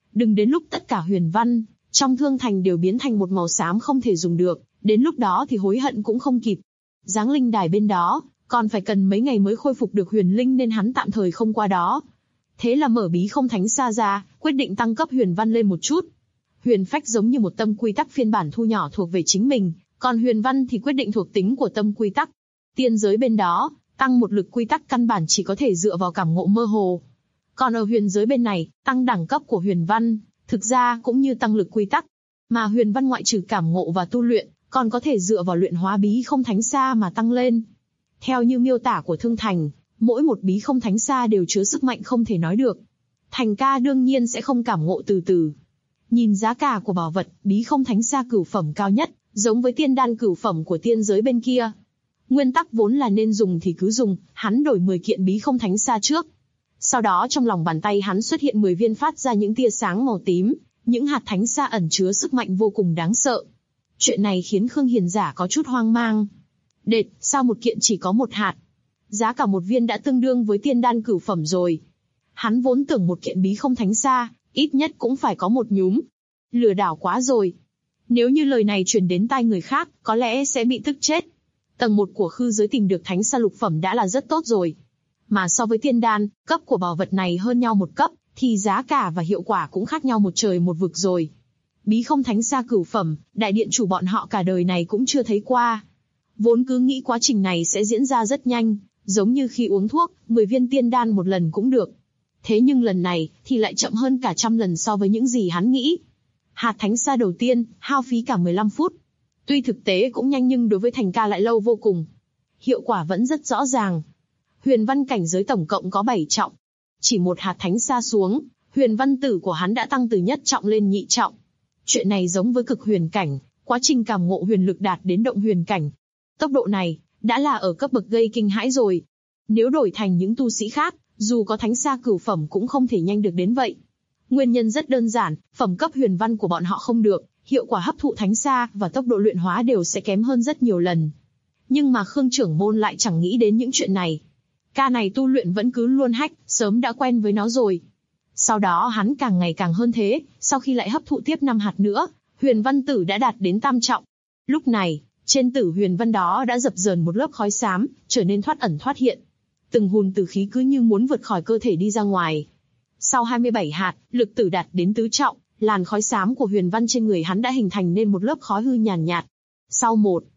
Speaker 2: Đừng đến lúc tất cả huyền văn trong thương thành đều biến thành một màu xám không thể dùng được, đến lúc đó thì hối hận cũng không kịp. Giáng linh đài bên đó, còn phải cần mấy ngày mới khôi phục được huyền linh nên hắn tạm thời không qua đó. Thế là mở bí không thánh xa ra, quyết định tăng cấp huyền văn lên một chút. Huyền phách giống như một tâm quy tắc phiên bản thu nhỏ thuộc về chính mình, còn huyền văn thì quyết định thuộc tính của tâm quy tắc. Tiên giới bên đó, tăng một lực quy tắc căn bản chỉ có thể dựa vào cảm ngộ mơ hồ. Còn ở huyền giới bên này, tăng đẳng cấp của huyền văn, thực ra cũng như tăng lực quy tắc. Mà huyền văn ngoại trừ cảm ngộ và tu luyện, còn có thể dựa vào luyện hóa bí không thánh xa mà tăng lên. Theo như miêu tả của Thương Thành, mỗi một bí không thánh xa đều chứa sức mạnh không thể nói được. Thành ca đương nhiên sẽ không cảm ngộ từ từ. Nhìn giá cả của bảo vật, bí không thánh xa cửu phẩm cao nhất, giống với tiên đan cửu phẩm của tiên giới bên kia. Nguyên tắc vốn là nên dùng thì cứ dùng, hắn đổi 10 kiện bí không thánh xa trước. Sau đó trong lòng bàn tay hắn xuất hiện 10 viên phát ra những tia sáng màu tím, những hạt thánh xa ẩn chứa sức mạnh vô cùng đáng sợ. Chuyện này khiến Khương Hiền Giả có chút hoang mang. Đệt, sao một kiện chỉ có một hạt? Giá cả một viên đã tương đương với tiên đan cửu phẩm rồi. Hắn vốn tưởng một kiện bí không thánh xa, ít nhất cũng phải có một nhúm. Lừa đảo quá rồi. Nếu như lời này truyền đến tai người khác, có lẽ sẽ bị tức chết. Tầng 1 của khư giới tìm được thánh xa lục phẩm đã là rất tốt rồi. Mà so với tiên đan, cấp của bảo vật này hơn nhau một cấp, thì giá cả và hiệu quả cũng khác nhau một trời một vực rồi. Bí không thánh xa cửu phẩm, đại điện chủ bọn họ cả đời này cũng chưa thấy qua. Vốn cứ nghĩ quá trình này sẽ diễn ra rất nhanh, giống như khi uống thuốc, 10 viên tiên đan một lần cũng được. Thế nhưng lần này, thì lại chậm hơn cả 100 lần so với những gì hắn nghĩ. Hạt thánh xa đầu tiên, hao phí cả 15 phút. Tuy thực tế cũng nhanh nhưng đối với Thành ca lại lâu vô cùng. Hiệu quả vẫn rất rõ ràng. Huyền văn cảnh giới tổng cộng có 7 trọng. Chỉ một hạt thánh xa xuống, huyền văn tử của hắn đã tăng từ nhất trọng lên nhị trọng. Chuyện này giống với cực huyền cảnh, quá trình cảm ngộ huyền lực đạt đến động huyền cảnh. Tốc độ này, đã là ở cấp bậc gây kinh hãi rồi. Nếu đổi thành những tu sĩ khác, dù có thánh xa cửu phẩm cũng không thể nhanh được đến vậy. Nguyên nhân rất đơn giản, phẩm cấp huyền văn của bọn họ không được, hiệu quả hấp thụ thánh xa và tốc độ luyện hóa đều sẽ kém hơn rất nhiều lần. Nhưng mà Khương trưởng môn lại chẳng nghĩ đến những chuyện này. Ca này tu luyện vẫn cứ luôn hách, sớm đã quen với nó rồi. Sau đó hắn càng ngày càng hơn thế, sau khi lại hấp thụ tiếp 5 hạt nữa, huyền văn tử đã đạt đến tam trọng. Lúc này, trên tử huyền văn đó đã dập dờn một lớp khói xám, trở nên thoát ẩn thoát hiện. Từng hồn tử khí cứ như muốn vượt khỏi cơ thể đi ra ngoài. Sau 27 hạt, lực tử đạt đến tứ trọng, làn khói xám của huyền văn trên người hắn đã hình thành nên một lớp khói hư nhàn nhạt. Sau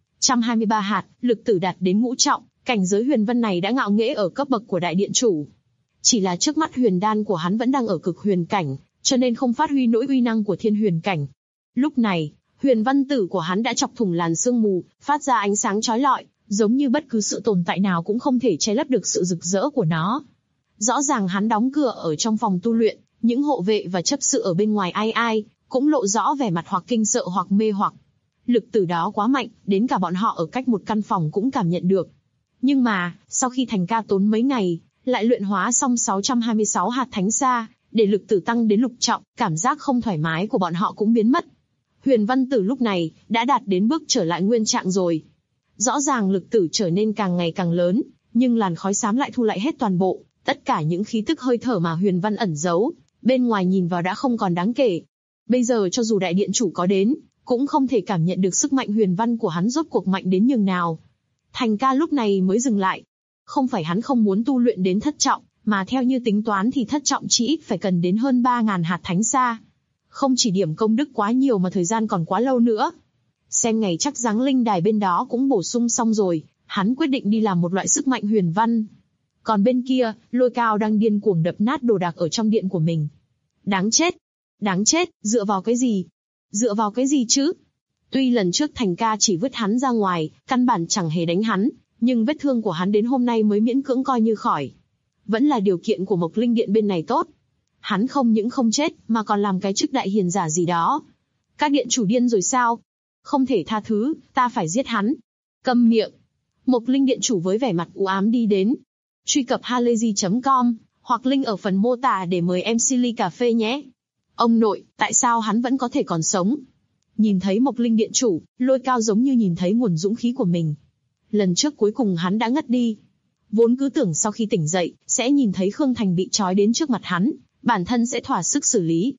Speaker 2: 123 hạt, lực tử đạt đến ngũ trọng, cảnh giới huyền văn này đã ngạo nghễ ở cấp bậc của đại điện chủ. Chỉ là trước mắt huyền đan của hắn vẫn đang ở cực huyền cảnh, cho nên không phát huy nỗi uy năng của thiên huyền cảnh. Lúc này, huyền văn tử của hắn đã chọc thủng làn sương mù, phát ra ánh sáng chói lọi, giống như bất cứ sự tồn tại nào cũng không thể che lấp được sự rực rỡ của nó. Rõ ràng hắn đóng cửa ở trong phòng tu luyện, những hộ vệ và chấp sự ở bên ngoài ai cũng lộ rõ vẻ mặt hoặc kinh sợ hoặc mê hoặc. Lực tử đó quá mạnh, đến cả bọn họ ở cách một căn phòng cũng cảm nhận được. Nhưng mà, sau khi Thành ca tốn mấy ngày, lại luyện hóa xong 626 hạt thánh xa, để lực tử tăng đến lục trọng, cảm giác không thoải mái của bọn họ cũng biến mất. Huyền văn tử lúc này, đã đạt đến bước trở lại nguyên trạng rồi. Rõ ràng lực tử trở nên càng ngày càng lớn, nhưng làn khói xám lại thu lại hết toàn bộ, tất cả những khí tức hơi thở mà huyền văn ẩn giấu, bên ngoài nhìn vào đã không còn đáng kể. Bây giờ cho dù đại điện chủ có đến, cũng không thể cảm nhận được sức mạnh huyền văn của hắn rốt cuộc mạnh đến nhường nào. Thành ca lúc này mới dừng lại. Không phải hắn không muốn tu luyện đến thất trọng, mà theo như tính toán thì thất trọng chỉ ít phải cần đến hơn 3.000 hạt thánh xa. Không chỉ điểm công đức quá nhiều mà thời gian còn quá lâu nữa. Xem ngày chắc giáng linh đài bên đó cũng bổ sung xong rồi, hắn quyết định đi làm một loại sức mạnh huyền văn. Còn bên kia, Lôi Cao đang điên cuồng đập nát đồ đạc ở trong điện của mình. Đáng chết! Đáng chết! Dựa vào cái gì? Dựa vào cái gì chứ? Tuy lần trước Thành ca chỉ vứt hắn ra ngoài, căn bản chẳng hề đánh hắn, nhưng vết thương của hắn đến hôm nay mới miễn cưỡng coi như khỏi. Vẫn là điều kiện của Mộc Linh Điện bên này tốt. Hắn không những không chết, mà còn làm cái chức đại hiền giả gì đó. Các điện chủ điên rồi sao? Không thể tha thứ, ta phải giết hắn. Câm miệng! Mộc Linh Điện chủ với vẻ mặt u ám đi đến. Truy cập halayzi.com, hoặc link ở phần mô tả để mời MC ly cà phê nhé. Ông nội, tại sao hắn vẫn có thể còn sống? Nhìn thấy Mộc Linh Điện chủ, Lôi Cao giống như nhìn thấy nguồn dũng khí của mình. Lần trước cuối cùng hắn đã ngất đi. Vốn cứ tưởng sau khi tỉnh dậy, sẽ nhìn thấy Khương Thành bị trói đến trước mặt hắn, bản thân sẽ thỏa sức xử lý.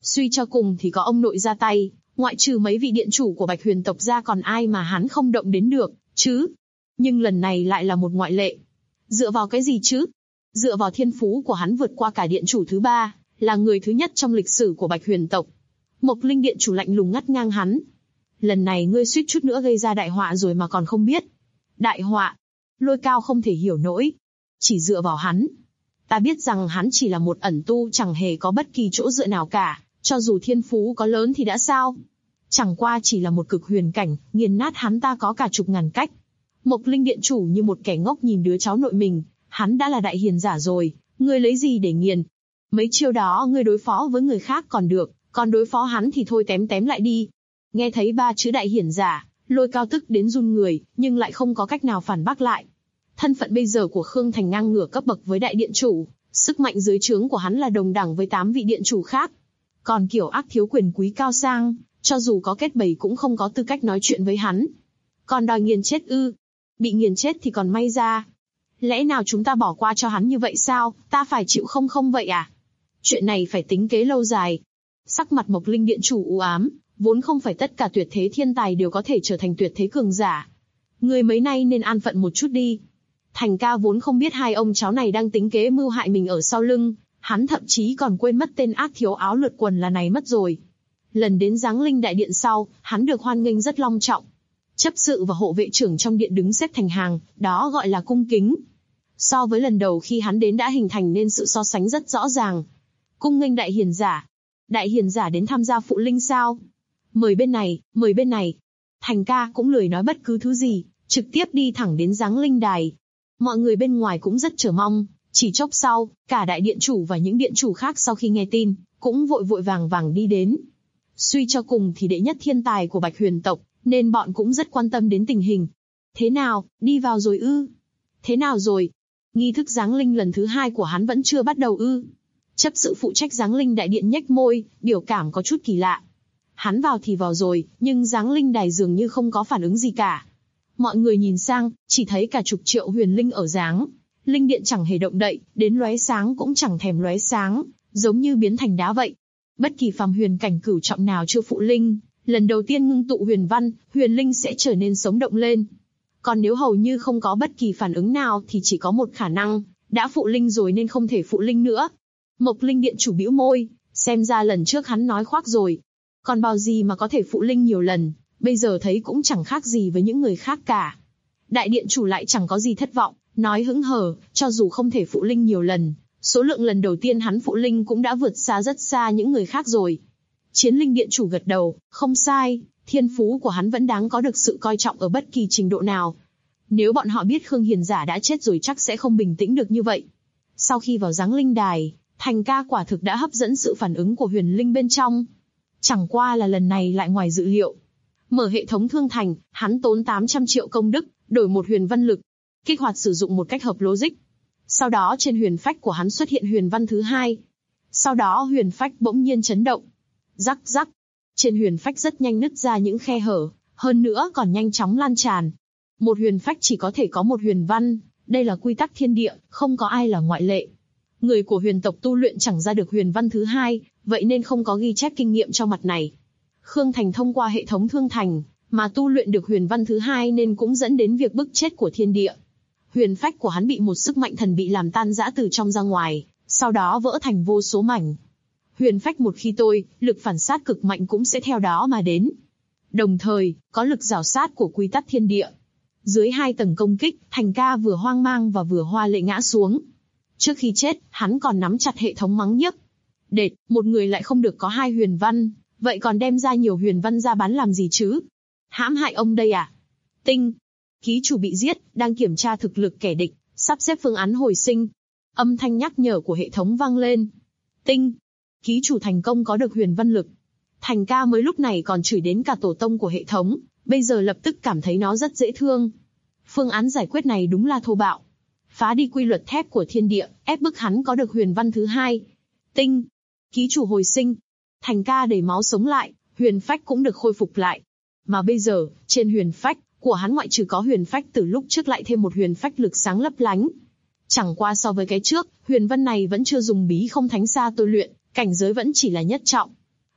Speaker 2: Suy cho cùng thì có ông nội ra tay, ngoại trừ mấy vị điện chủ của Bạch Huyền tộc ra còn ai mà hắn không động đến được, chứ? Nhưng lần này lại là một ngoại lệ. Dựa vào cái gì chứ? Dựa vào thiên phú của hắn vượt qua cả điện chủ thứ 3, là người thứ nhất trong lịch sử của Bạch Huyền tộc. Mộc Linh điện chủ lạnh lùng ngắt ngang hắn. Lần này ngươi suýt chút nữa gây ra đại họa rồi mà còn không biết. Đại họa? Lôi Cao không thể hiểu nổi. Chỉ dựa vào hắn. Ta biết rằng hắn chỉ là một ẩn tu chẳng hề có bất kỳ chỗ dựa nào cả, cho dù thiên phú có lớn thì đã sao? Chẳng qua chỉ là một cực huyền cảnh, nghiền nát hắn ta có cả chục ngàn cách. Mộc Linh điện chủ như một kẻ ngốc nhìn đứa cháu nội mình, hắn đã là đại hiền giả rồi, ngươi lấy gì để nghiền? Mấy chiêu đó ngươi đối phó với người khác còn được, còn đối phó hắn thì thôi tém lại đi. Nghe thấy 3 chữ đại hiền giả, Lôi Cao tức đến run người, nhưng lại không có cách nào phản bác lại. Thân phận bây giờ của Khương Thành ngang ngửa cấp bậc với đại điện chủ, sức mạnh dưới trướng của hắn là đồng đẳng với 8 vị điện chủ khác. Còn kiểu ác thiếu quyền quý cao sang, cho dù có kết bầy cũng không có tư cách nói chuyện với hắn. Còn đòi nghiền chết ư? Bị nghiền chết thì còn may ra. Lẽ nào chúng ta bỏ qua cho hắn như vậy sao? Ta phải chịu không vậy à? Chuyện này phải tính kế lâu dài. Sắc mặt Mộc Linh điện chủ u ám, vốn không phải tất cả tuyệt thế thiên tài đều có thể trở thành tuyệt thế cường giả. Người mấy nay nên an phận một chút đi. Thành ca vốn không biết hai ông cháu này đang tính kế mưu hại mình ở sau lưng, hắn thậm chí còn quên mất tên ác thiếu áo lượt quần là này mất rồi. Lần đến Giáng Linh đại điện sau, hắn được hoan nghênh rất long trọng. Chấp sự và hộ vệ trưởng trong điện đứng xếp thành hàng, đó gọi là cung kính. So với lần đầu khi hắn đến đã hình thành nên sự so sánh rất rõ ràng. Cung nghênh đại hiền giả. Đại hiền giả đến tham gia phụ linh sao? Mời bên này, mời bên này. Thành ca cũng lười nói bất cứ thứ gì, trực tiếp đi thẳng đến Giáng Linh đài. Mọi người bên ngoài cũng rất chờ mong, chỉ chốc sau, cả đại điện chủ và những điện chủ khác sau khi nghe tin, cũng vội vàng đi đến. Suy cho cùng thì đệ nhất thiên tài của Bạch Huyền tộc, nên bọn cũng rất quan tâm đến tình hình. Thế nào, đi vào rồi ư? Thế nào rồi? Nghi thức Giáng Linh lần thứ 2 của hắn vẫn chưa bắt đầu ư? Chấp sự phụ trách Giáng Linh đại điện nhếch môi, biểu cảm có chút kỳ lạ. Hắn vào thì vào rồi, nhưng Giáng Linh đài dường như không có phản ứng gì cả. Mọi người nhìn sang, chỉ thấy cả chục triệu huyền linh ở Giáng Linh điện chẳng hề động đậy, đến lóe sáng cũng chẳng thèm lóe sáng, giống như biến thành đá vậy. Bất kỳ phàm huyền cảnh cửu trọng nào chưa phụ linh, lần đầu tiên ngưng tụ huyền văn, huyền linh sẽ trở nên sống động lên. Còn nếu hầu như không có bất kỳ phản ứng nào thì chỉ có một khả năng, đã phụ linh rồi nên không thể phụ linh nữa. Mộc Linh điện chủ bĩu môi, xem ra lần trước hắn nói khoác rồi. Còn bao gì mà có thể phụ linh nhiều lần, bây giờ thấy cũng chẳng khác gì với những người khác cả. Đại điện chủ lại chẳng có gì thất vọng, nói hững hờ, cho dù không thể phụ linh nhiều lần, số lượng lần đầu tiên hắn phụ linh cũng đã vượt xa rất xa những người khác rồi. Chiến Linh điện chủ gật đầu, không sai, thiên phú của hắn vẫn đáng có được sự coi trọng ở bất kỳ trình độ nào. Nếu bọn họ biết Khương Hiền giả đã chết rồi chắc sẽ không bình tĩnh được như vậy. Sau khi vào Giáng Linh đài, Thành ca quả thực đã hấp dẫn sự phản ứng của huyền linh bên trong. Chẳng qua là lần này lại ngoài dự liệu. Mở hệ thống thương thành, hắn tốn 800 triệu công đức, đổi một huyền văn lực, kích hoạt sử dụng một cách hợp logic. Sau đó trên huyền phách của hắn xuất hiện huyền văn thứ 2. Sau đó huyền phách bỗng nhiên chấn động. Rắc rắc. Trên huyền phách rất nhanh nứt ra những khe hở, hơn nữa còn nhanh chóng lan tràn. Một huyền phách chỉ có thể có một huyền văn, đây là quy tắc thiên địa, không có ai là ngoại lệ. Người của huyền tộc tu luyện chẳng ra được huyền văn thứ 2, vậy nên không có ghi chép kinh nghiệm trong mặt này. Khương Thành thông qua hệ thống thương thành, mà tu luyện được huyền văn thứ 2 nên cũng dẫn đến việc bức chết của thiên địa. Huyền phách của hắn bị một sức mạnh thần bị làm tan rã từ trong ra ngoài, sau đó vỡ thành vô số mảnh. Huyền phách một khi tôi, lực phản sát cực mạnh cũng sẽ theo đó mà đến. Đồng thời, có lực rào sát của quy tắc thiên địa. Dưới 2 tầng công kích, Thành ca vừa hoang mang và vừa hoa lệ ngã xuống. Trước khi chết, hắn còn nắm chặt hệ thống mắng nhiếc. Đệt, một người lại không được có 2 huyền văn, vậy còn đem ra nhiều huyền văn ra bán làm gì chứ? Hãm hại ông đây à? Tinh. Ký chủ bị giết, đang kiểm tra thực lực kẻ địch, sắp xếp phương án hồi sinh. Âm thanh nhắc nhở của hệ thống vang lên. Tinh. Ký chủ thành công có được huyền văn lực. Thành ca mới lúc này còn chửi đến cả tổ tông của hệ thống, bây giờ lập tức cảm thấy nó rất dễ thương. Phương án giải quyết này đúng là thô bạo. Phá đi quy luật thép của thiên địa, ép bức hắn có được huyền văn thứ 2. Tinh. Ký chủ hồi sinh. Thành ca đầy máu sống lại, huyền phách cũng được khôi phục lại. Mà bây giờ, trên huyền phách của hắn ngoại trừ có huyền phách từ lúc trước lại thêm một huyền phách lực sáng lấp lánh. Chẳng qua so với cái trước, huyền văn này vẫn chưa dùng bí không thánh xa tôi luyện, cảnh giới vẫn chỉ là nhất trọng.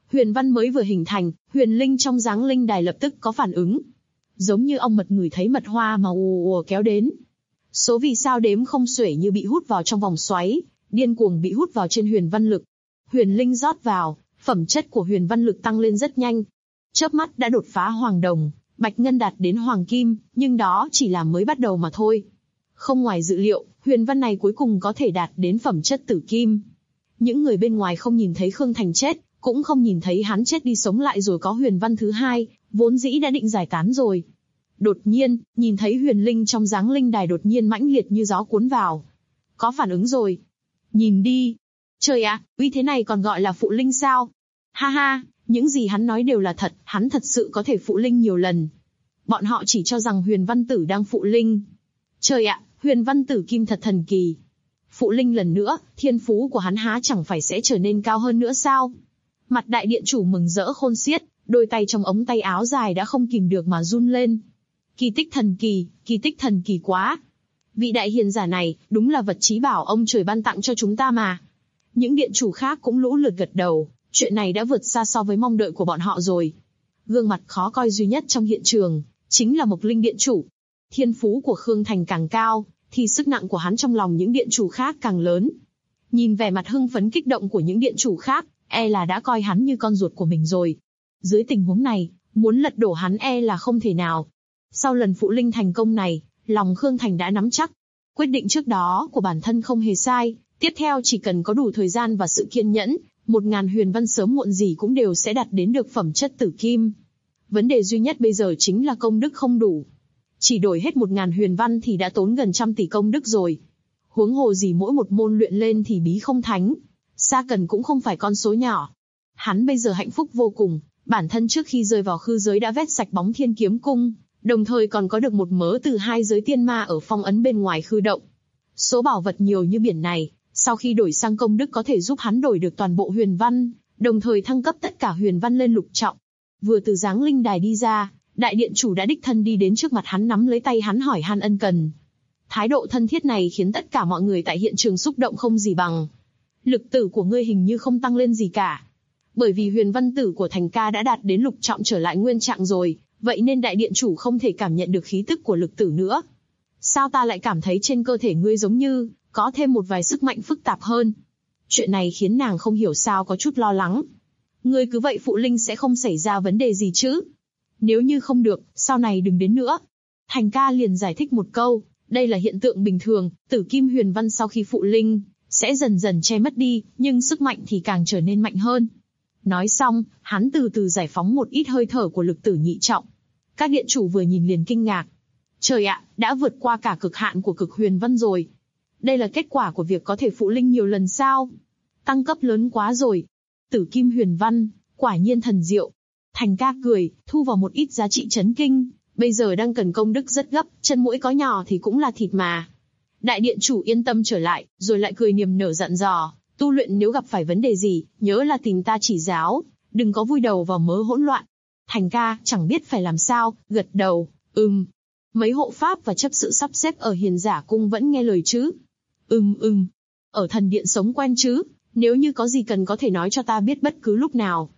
Speaker 2: huyền văn mới vừa hình thành, huyền linh trong dáng linh đài lập tức có phản ứng. Giống như ong mật ngửi thấy mật hoa mà ùa ùa kéo đến. Số vì sao đếm không xuể như bị hút vào trong vòng xoáy, điên cuồng bị hút vào trên huyền văn lực. Huyền linh rót vào, phẩm chất của huyền văn lực tăng lên rất nhanh. Chớp mắt đã đột phá hoàng đồng, bạch ngân đạt đến hoàng kim, nhưng đó chỉ là mới bắt đầu mà thôi. Không ngoài dự liệu, huyền văn này cuối cùng có thể đạt đến phẩm chất tử kim. Những người bên ngoài không nhìn thấy Khương Thành chết, cũng không nhìn thấy hắn chết đi sống lại rồi có huyền văn thứ hai, vốn dĩ đã định giải tán rồi. Đột nhiên, nhìn thấy huyền linh trong dáng linh đài đột nhiên mãnh liệt như gió cuốn vào. Có phản ứng rồi. Nhìn đi. Trời ạ, uy thế này còn gọi là phụ linh sao? Ha ha, những gì hắn nói đều là thật, hắn thật sự có thể phụ linh nhiều lần. Bọn họ chỉ cho rằng huyền văn tử đang phụ linh. Trời ạ, huyền văn tử kim thật thần kỳ. Phụ linh lần nữa, thiên phú của hắn há chẳng phải sẽ trở nên cao hơn nữa sao? Mặt đại điện chủ mừng rỡ khôn xiết, đôi tay trong ống tay áo dài đã không kìm được mà run lên. Kỳ tích thần kỳ quá. Vị đại hiền giả này, đúng là vật chí bảo ông trời ban tặng cho chúng ta mà. Những điện chủ khác cũng lũ lượt gật đầu, chuyện này đã vượt xa so với mong đợi của bọn họ rồi. Gương mặt khó coi duy nhất trong hiện trường, chính là Mộc Linh điện chủ. Thiên phú của Khương Thành càng cao, thì sức nặng của hắn trong lòng những điện chủ khác càng lớn. Nhìn vẻ mặt hưng phấn kích động của những điện chủ khác, e là đã coi hắn như con ruột của mình rồi. Dưới tình huống này, muốn lật đổ hắn e là không thể nào. Sau lần phụ linh thành công này, lòng Khương Thành đã nắm chắc. Quyết định trước đó của bản thân không hề sai, tiếp theo chỉ cần có đủ thời gian và sự kiên nhẫn, 1000 huyền văn sớm muộn gì cũng đều sẽ đạt đến được phẩm chất tử kim. Vấn đề duy nhất bây giờ chính là công đức không đủ. Chỉ đổi hết 1000 huyền văn thì đã tốn gần 100 tỷ công đức rồi. Huống hồ gì mỗi một môn luyện lên thì bí không thánh. Sa Cần cũng không phải con số nhỏ. Hắn bây giờ hạnh phúc vô cùng, bản thân trước khi rơi vào khư giới đã vét sạch bóng thiên kiếm cung, đồng thời còn có được một mớ từ 2 giới tiên ma ở phong ấn bên ngoài khư động. Số bảo vật nhiều như biển này, sau khi đổi sang công đức có thể giúp hắn đổi được toàn bộ huyền văn, đồng thời thăng cấp tất cả huyền văn lên lục trọng. Vừa từ dáng linh đài đi ra, đại điện chủ đã đích thân đi đến trước mặt hắn nắm lấy tay hắn hỏi han ân cần. Thái độ thân thiết này khiến tất cả mọi người tại hiện trường xúc động không gì bằng. Lực tử của ngươi hình như không tăng lên gì cả. Bởi vì huyền văn tử của Thành ca đã đạt đến lục trọng trở lại nguyên trạng rồi, vậy nên đại điện chủ không thể cảm nhận được khí tức của lực tử nữa. Sao ta lại cảm thấy trên cơ thể ngươi giống như có thêm một vài sức mạnh phức tạp hơn? Chuyện này khiến nàng không hiểu sao có chút lo lắng. Ngươi cứ vậy phụ linh sẽ không xảy ra vấn đề gì chứ? Nếu như không được, sau này đừng đến nữa. Thành ca liền giải thích một câu, đây là hiện tượng bình thường, tử kim huyền văn sau khi phụ linh sẽ dần dần che mất đi, nhưng sức mạnh thì càng trở nên mạnh hơn. Nói xong, hắn từ từ giải phóng một ít hơi thở của lực tử nhị trọng. Các điện chủ vừa nhìn liền kinh ngạc. Trời ạ, đã vượt qua cả cực hạn của cực huyền văn rồi. Đây là kết quả của việc có thể phụ linh nhiều lần sao? Tăng cấp lớn quá rồi. Tử kim huyền văn, quả nhiên thần diệu. Thành ca cười, thu vào một ít giá trị chấn kinh. Bây giờ đang cần công đức rất gấp, chân mũi có nhỏ thì cũng là thịt mà. Đại điện chủ yên tâm trở lại, rồi lại cười niềm nở dặn dò. Tu luyện nếu gặp phải vấn đề gì, nhớ là tìm ta chỉ giáo, đừng có vui đầu vào mớ hỗn loạn. Thành ca, chẳng biết phải làm sao, gật đầu, Mấy hộ pháp và chấp sự sắp xếp ở hiền giả cung vẫn nghe lời chứ? Ở thần điện sống quen chứ, nếu như có gì cần có thể nói cho ta biết bất cứ lúc nào.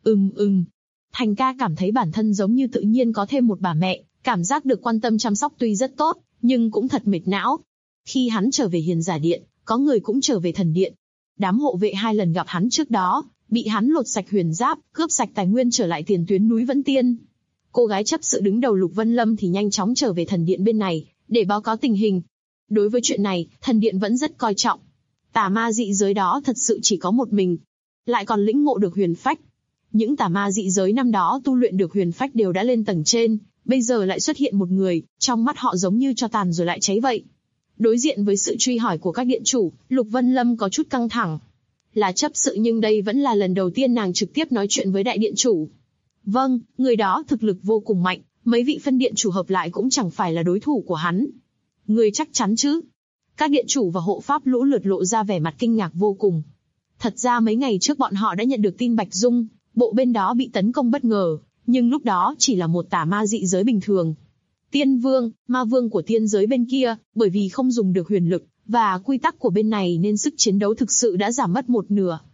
Speaker 2: Thành ca cảm thấy bản thân giống như tự nhiên có thêm một bà mẹ, cảm giác được quan tâm chăm sóc tuy rất tốt, nhưng cũng thật mệt não. Khi hắn trở về hiền giả điện, có người cũng trở về thần điện. Đám hộ vệ 2 lần gặp hắn trước đó, bị hắn lột sạch huyền giáp, cướp sạch tài nguyên trở lại tiền tuyến núi Vẫn Tiên. Cô gái chấp sự đứng đầu Lục Vân Lâm thì nhanh chóng trở về thần điện bên này, để báo cáo tình hình. Đối với chuyện này, thần điện vẫn rất coi trọng. Tà ma dị giới đó thật sự chỉ có một mình, lại còn lĩnh ngộ được huyền phách. Những tà ma dị giới năm đó tu luyện được huyền phách đều đã lên tầng trên, bây giờ lại xuất hiện một người, trong mắt họ giống như tro tàn rồi lại cháy vậy. Đối diện với sự truy hỏi của các điện chủ, Lục Vân Lâm có chút căng thẳng. Là chấp sự nhưng đây vẫn là lần đầu tiên nàng trực tiếp nói chuyện với đại điện chủ. Vâng, người đó thực lực vô cùng mạnh, mấy vị phân điện chủ hợp lại cũng chẳng phải là đối thủ của hắn. Người chắc chắn chứ? Các điện chủ và hộ pháp lũ lượt lộ ra vẻ mặt kinh ngạc vô cùng. Thật ra mấy ngày trước bọn họ đã nhận được tin Bạch Dung, bộ bên đó bị tấn công bất ngờ, nhưng lúc đó chỉ là một tà ma dị giới bình thường. Tiên vương, ma vương của tiên giới bên kia, bởi vì không dùng được huyền lực và quy tắc của bên này nên sức chiến đấu thực sự đã giảm mất 1/2.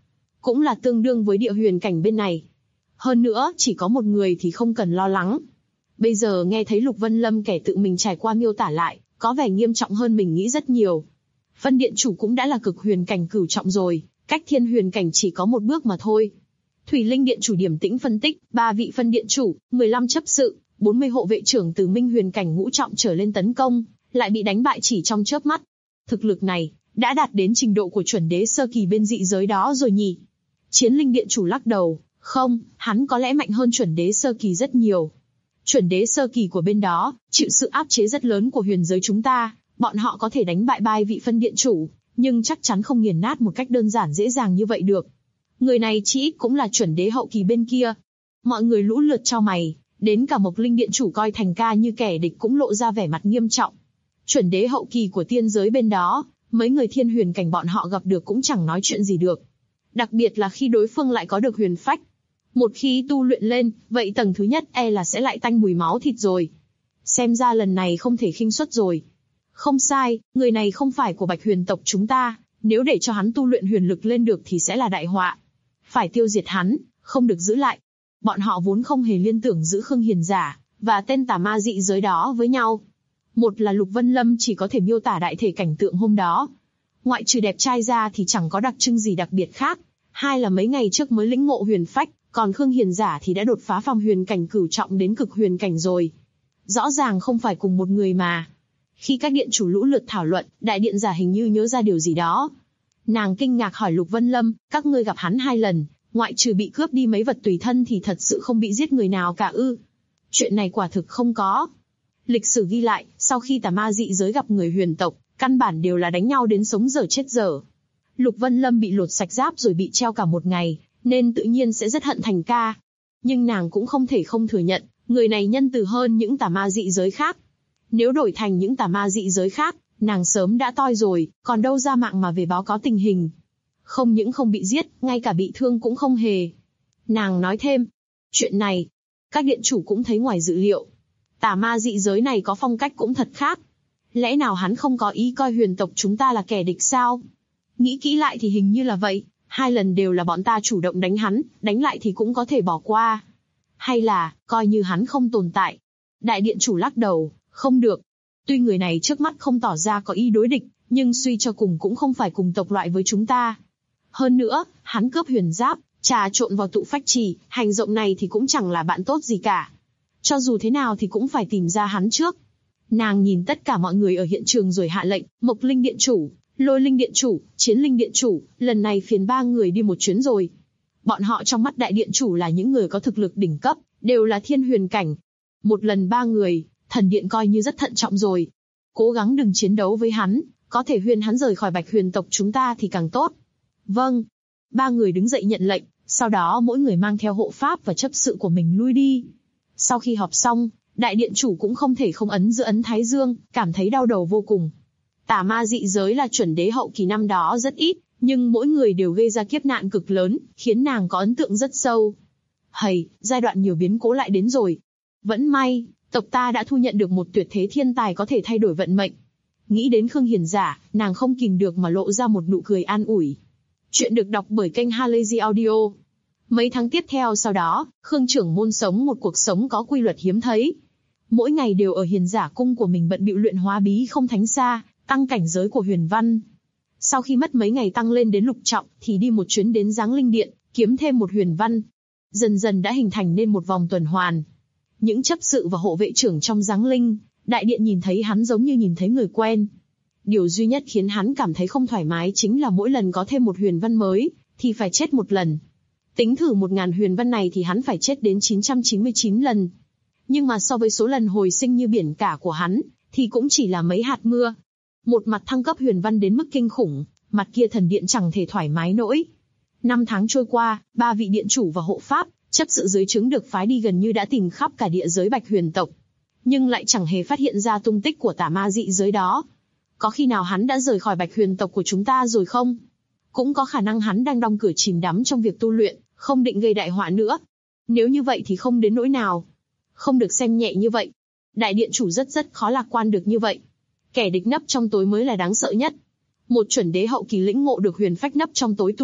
Speaker 2: cũng là tương đương với địa huyền cảnh bên này. Hơn nữa, chỉ có một người thì không cần lo lắng. Bây giờ nghe thấy Lục Vân Lâm kẻ tự mình trải qua miêu tả lại, có vẻ nghiêm trọng hơn mình nghĩ rất nhiều. Phân điện chủ cũng đã là cực huyền cảnh cửu trọng rồi, cách thiên huyền cảnh chỉ có một bước mà thôi. Thủy Linh điện chủ điểm tĩnh phân tích, 3 vị phân điện chủ, 15 chấp sự, 40 hộ vệ trưởng từ minh huyền cảnh ngũ trọng trở lên tấn công, lại bị đánh bại chỉ trong chớp mắt. Thực lực này đã đạt đến trình độ của chuẩn đế sơ kỳ bên dị giới đó rồi nhỉ? Chiến Linh điện chủ lắc đầu, không, hắn có lẽ mạnh hơn chuẩn đế sơ kỳ rất nhiều. Chuẩn đế sơ kỳ của bên đó chịu sự áp chế rất lớn của huyền giới chúng ta, bọn họ có thể đánh bại 3 vị phân điện chủ, nhưng chắc chắn không nghiền nát một cách đơn giản dễ dàng như vậy được. Người này chỉ ít cũng là chuẩn đế hậu kỳ bên kia. Mọi người lũ lượt chau mày, đến cả Mộc Linh điện chủ coi Thành Ca như kẻ địch cũng lộ ra vẻ mặt nghiêm trọng. Chuẩn đế hậu kỳ của tiên giới bên đó, mấy người thiên huyền cảnh bọn họ gặp được cũng chẳng nói chuyện gì được. Đặc biệt là khi đối phương lại có được huyền phách. Một khi tu luyện lên, vậy tầng thứ nhất là sẽ lại tanh mùi máu thịt rồi. Xem ra lần này không thể khinh suất rồi. Không sai, người này không phải của Bạch Huyền tộc chúng ta, nếu để cho hắn tu luyện huyền lực lên được thì sẽ là đại họa. Phải tiêu diệt hắn, không được giữ lại. Bọn họ vốn không hề liên tưởng giữ Khương Hiền giả và tên tà ma dị giới đó với nhau. Một là Lục Vân Lâm chỉ có thể miêu tả đại thể cảnh tượng hôm đó. Ngoại trừ đẹp trai ra thì chẳng có đặc trưng gì đặc biệt khác. Hai là mấy ngày trước mới lĩnh ngộ huyền phách, còn Khương Hiền giả thì đã đột phá phàm huyền cảnh cửu trọng đến cực huyền cảnh rồi. Rõ ràng không phải cùng một người mà. Khi các điện chủ lũ lượt thảo luận, đại điện giả hình như nhớ ra điều gì đó. Nàng kinh ngạc hỏi Lục Vân Lâm, các ngươi gặp hắn 2 lần, ngoại trừ bị cướp đi mấy vật tùy thân thì thật sự không bị giết người nào cả ư? Chuyện này quả thực không có. Lịch sử ghi lại, sau khi tà ma dị giới gặp người huyền tộc, căn bản đều là đánh nhau đến sống dở chết dở. Lục Vân Lâm bị lột sạch giáp rồi bị treo cả một ngày, nên tự nhiên sẽ rất hận Thành Ca. Nhưng nàng cũng không thể không thừa nhận, người này nhân từ hơn những tà ma dị giới khác. Nếu đổi thành những tà ma dị giới khác, nàng sớm đã toi rồi, còn đâu ra mạng mà về báo cáo tình hình. Không những không bị giết, ngay cả bị thương cũng không hề. Nàng nói thêm, chuyện này, các điện chủ cũng thấy ngoài dự liệu. Tà ma dị giới này có phong cách cũng thật khác. Lẽ nào hắn không có ý coi huyền tộc chúng ta là kẻ địch sao? Nghĩ kỹ lại thì hình như là vậy, 2 lần đều là bọn ta chủ động đánh hắn, đánh lại thì cũng có thể bỏ qua. Hay là, coi như hắn không tồn tại. Đại điện chủ lắc đầu, không được. Tuy người này trước mắt không tỏ ra có ý đối địch, nhưng suy cho cùng cũng không phải cùng tộc loại với chúng ta. Hơn nữa, hắn cướp huyền giáp, trà trộn vào tụ phách trì, hành động này thì cũng chẳng là bạn tốt gì cả. Cho dù thế nào thì cũng phải tìm ra hắn trước. Nàng nhìn tất cả mọi người ở hiện trường rồi hạ lệnh, Mộc Linh điện chủ, Lôi Linh điện chủ, Chiến Linh điện chủ, lần này phiền 3 người đi một chuyến rồi. Bọn họ trong mắt đại điện chủ là những người có thực lực đỉnh cấp, đều là thiên huyền cảnh. Một lần 3 người, thần điện coi như rất thận trọng rồi. Cố gắng đừng chiến đấu với hắn, có thể huyên hắn rời khỏi Bạch Huyền tộc chúng ta thì càng tốt. Vâng. 3 người đứng dậy nhận lệnh, sau đó mỗi người mang theo hộ pháp và chấp sự của mình lui đi. Sau khi họp xong, đại điện chủ cũng không thể không ấn giữa ấn thái dương, cảm thấy đau đầu vô cùng. Tà ma dị giới là chuẩn đế hậu kỳ năm đó rất ít, nhưng mỗi người đều gây ra kiếp nạn cực lớn, khiến nàng có ấn tượng rất sâu. Hầy, giai đoạn nhiều biến cố lại đến rồi. Vẫn may, tộc ta đã thu nhận được một tuyệt thế thiên tài có thể thay đổi vận mệnh. Nghĩ đến Khương Hiền giả, nàng không kìm được mà lộ ra một nụ cười an ủi. Chuyện được đọc bởi kênh Halazy Audio. Mấy tháng tiếp theo sau đó, Khương trưởng môn sống một cuộc sống có quy luật hiếm thấy. Mỗi ngày đều ở Hiền giả cung của mình bận bịu luyện hóa bí không thánh xa, tăng cảnh giới của huyền văn. Sau khi mất mấy ngày tăng lên đến lục trọng, thì đi một chuyến đến Giáng Linh Điện, kiếm thêm một huyền văn. Dần dần đã hình thành nên một vòng tuần hoàn. Những chấp sự và hộ vệ trưởng trong Giáng Linh, đại điện nhìn thấy hắn giống như nhìn thấy người quen. Điều duy nhất khiến hắn cảm thấy không thoải mái chính là mỗi lần có thêm một huyền văn mới, thì phải chết một lần. Tính thử 1000 huyền văn này thì hắn phải chết đến 999 lần. Nhưng mà so với số lần hồi sinh như biển cả của hắn, thì cũng chỉ là mấy hạt mưa. Một mặt thăng cấp huyền văn đến mức kinh khủng, mặt kia thần điện chẳng thể thoải mái nổi. 5 tháng trôi qua, 3 vị điện chủ và hộ pháp, chấp sự dưới trướng được phái đi gần như đã tìm khắp cả địa giới Bạch Huyền tộc. Nhưng lại chẳng hề phát hiện ra tung tích của tà ma dị giới đó. Có khi nào hắn đã rời khỏi Bạch Huyền tộc của chúng ta rồi không? Cũng có khả năng hắn đang đong cửa chìm đắm trong việc tu luyện, không định gây đại họa nữa. Nếu như vậy thì không đến nỗi nào. Không được xem nhẹ như vậy. Đại điện chủ rất khó lạc quan được như vậy. Kẻ địch nấp trong tối mới là đáng sợ nhất. Một chuẩn đế hậu kỳ lĩnh ngộ được huyền phách nấp trong tối tu luyện,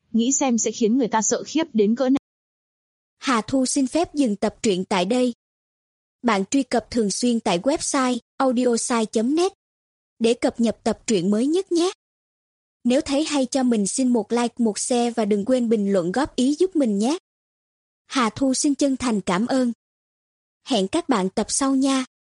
Speaker 2: nghĩ xem sẽ khiến người ta sợ khiếp đến cỡ nào.
Speaker 3: Hà Thu xin phép dừng tập truyện tại đây. Bạn truy cập thường xuyên tại website audiosai.net để cập nhật tập truyện mới nhất nhé. Nếu thấy hay cho mình xin một like, một share và đừng quên bình luận góp ý giúp mình nhé. Hà Thu xin chân thành cảm ơn. Hẹn các bạn tập sau nha.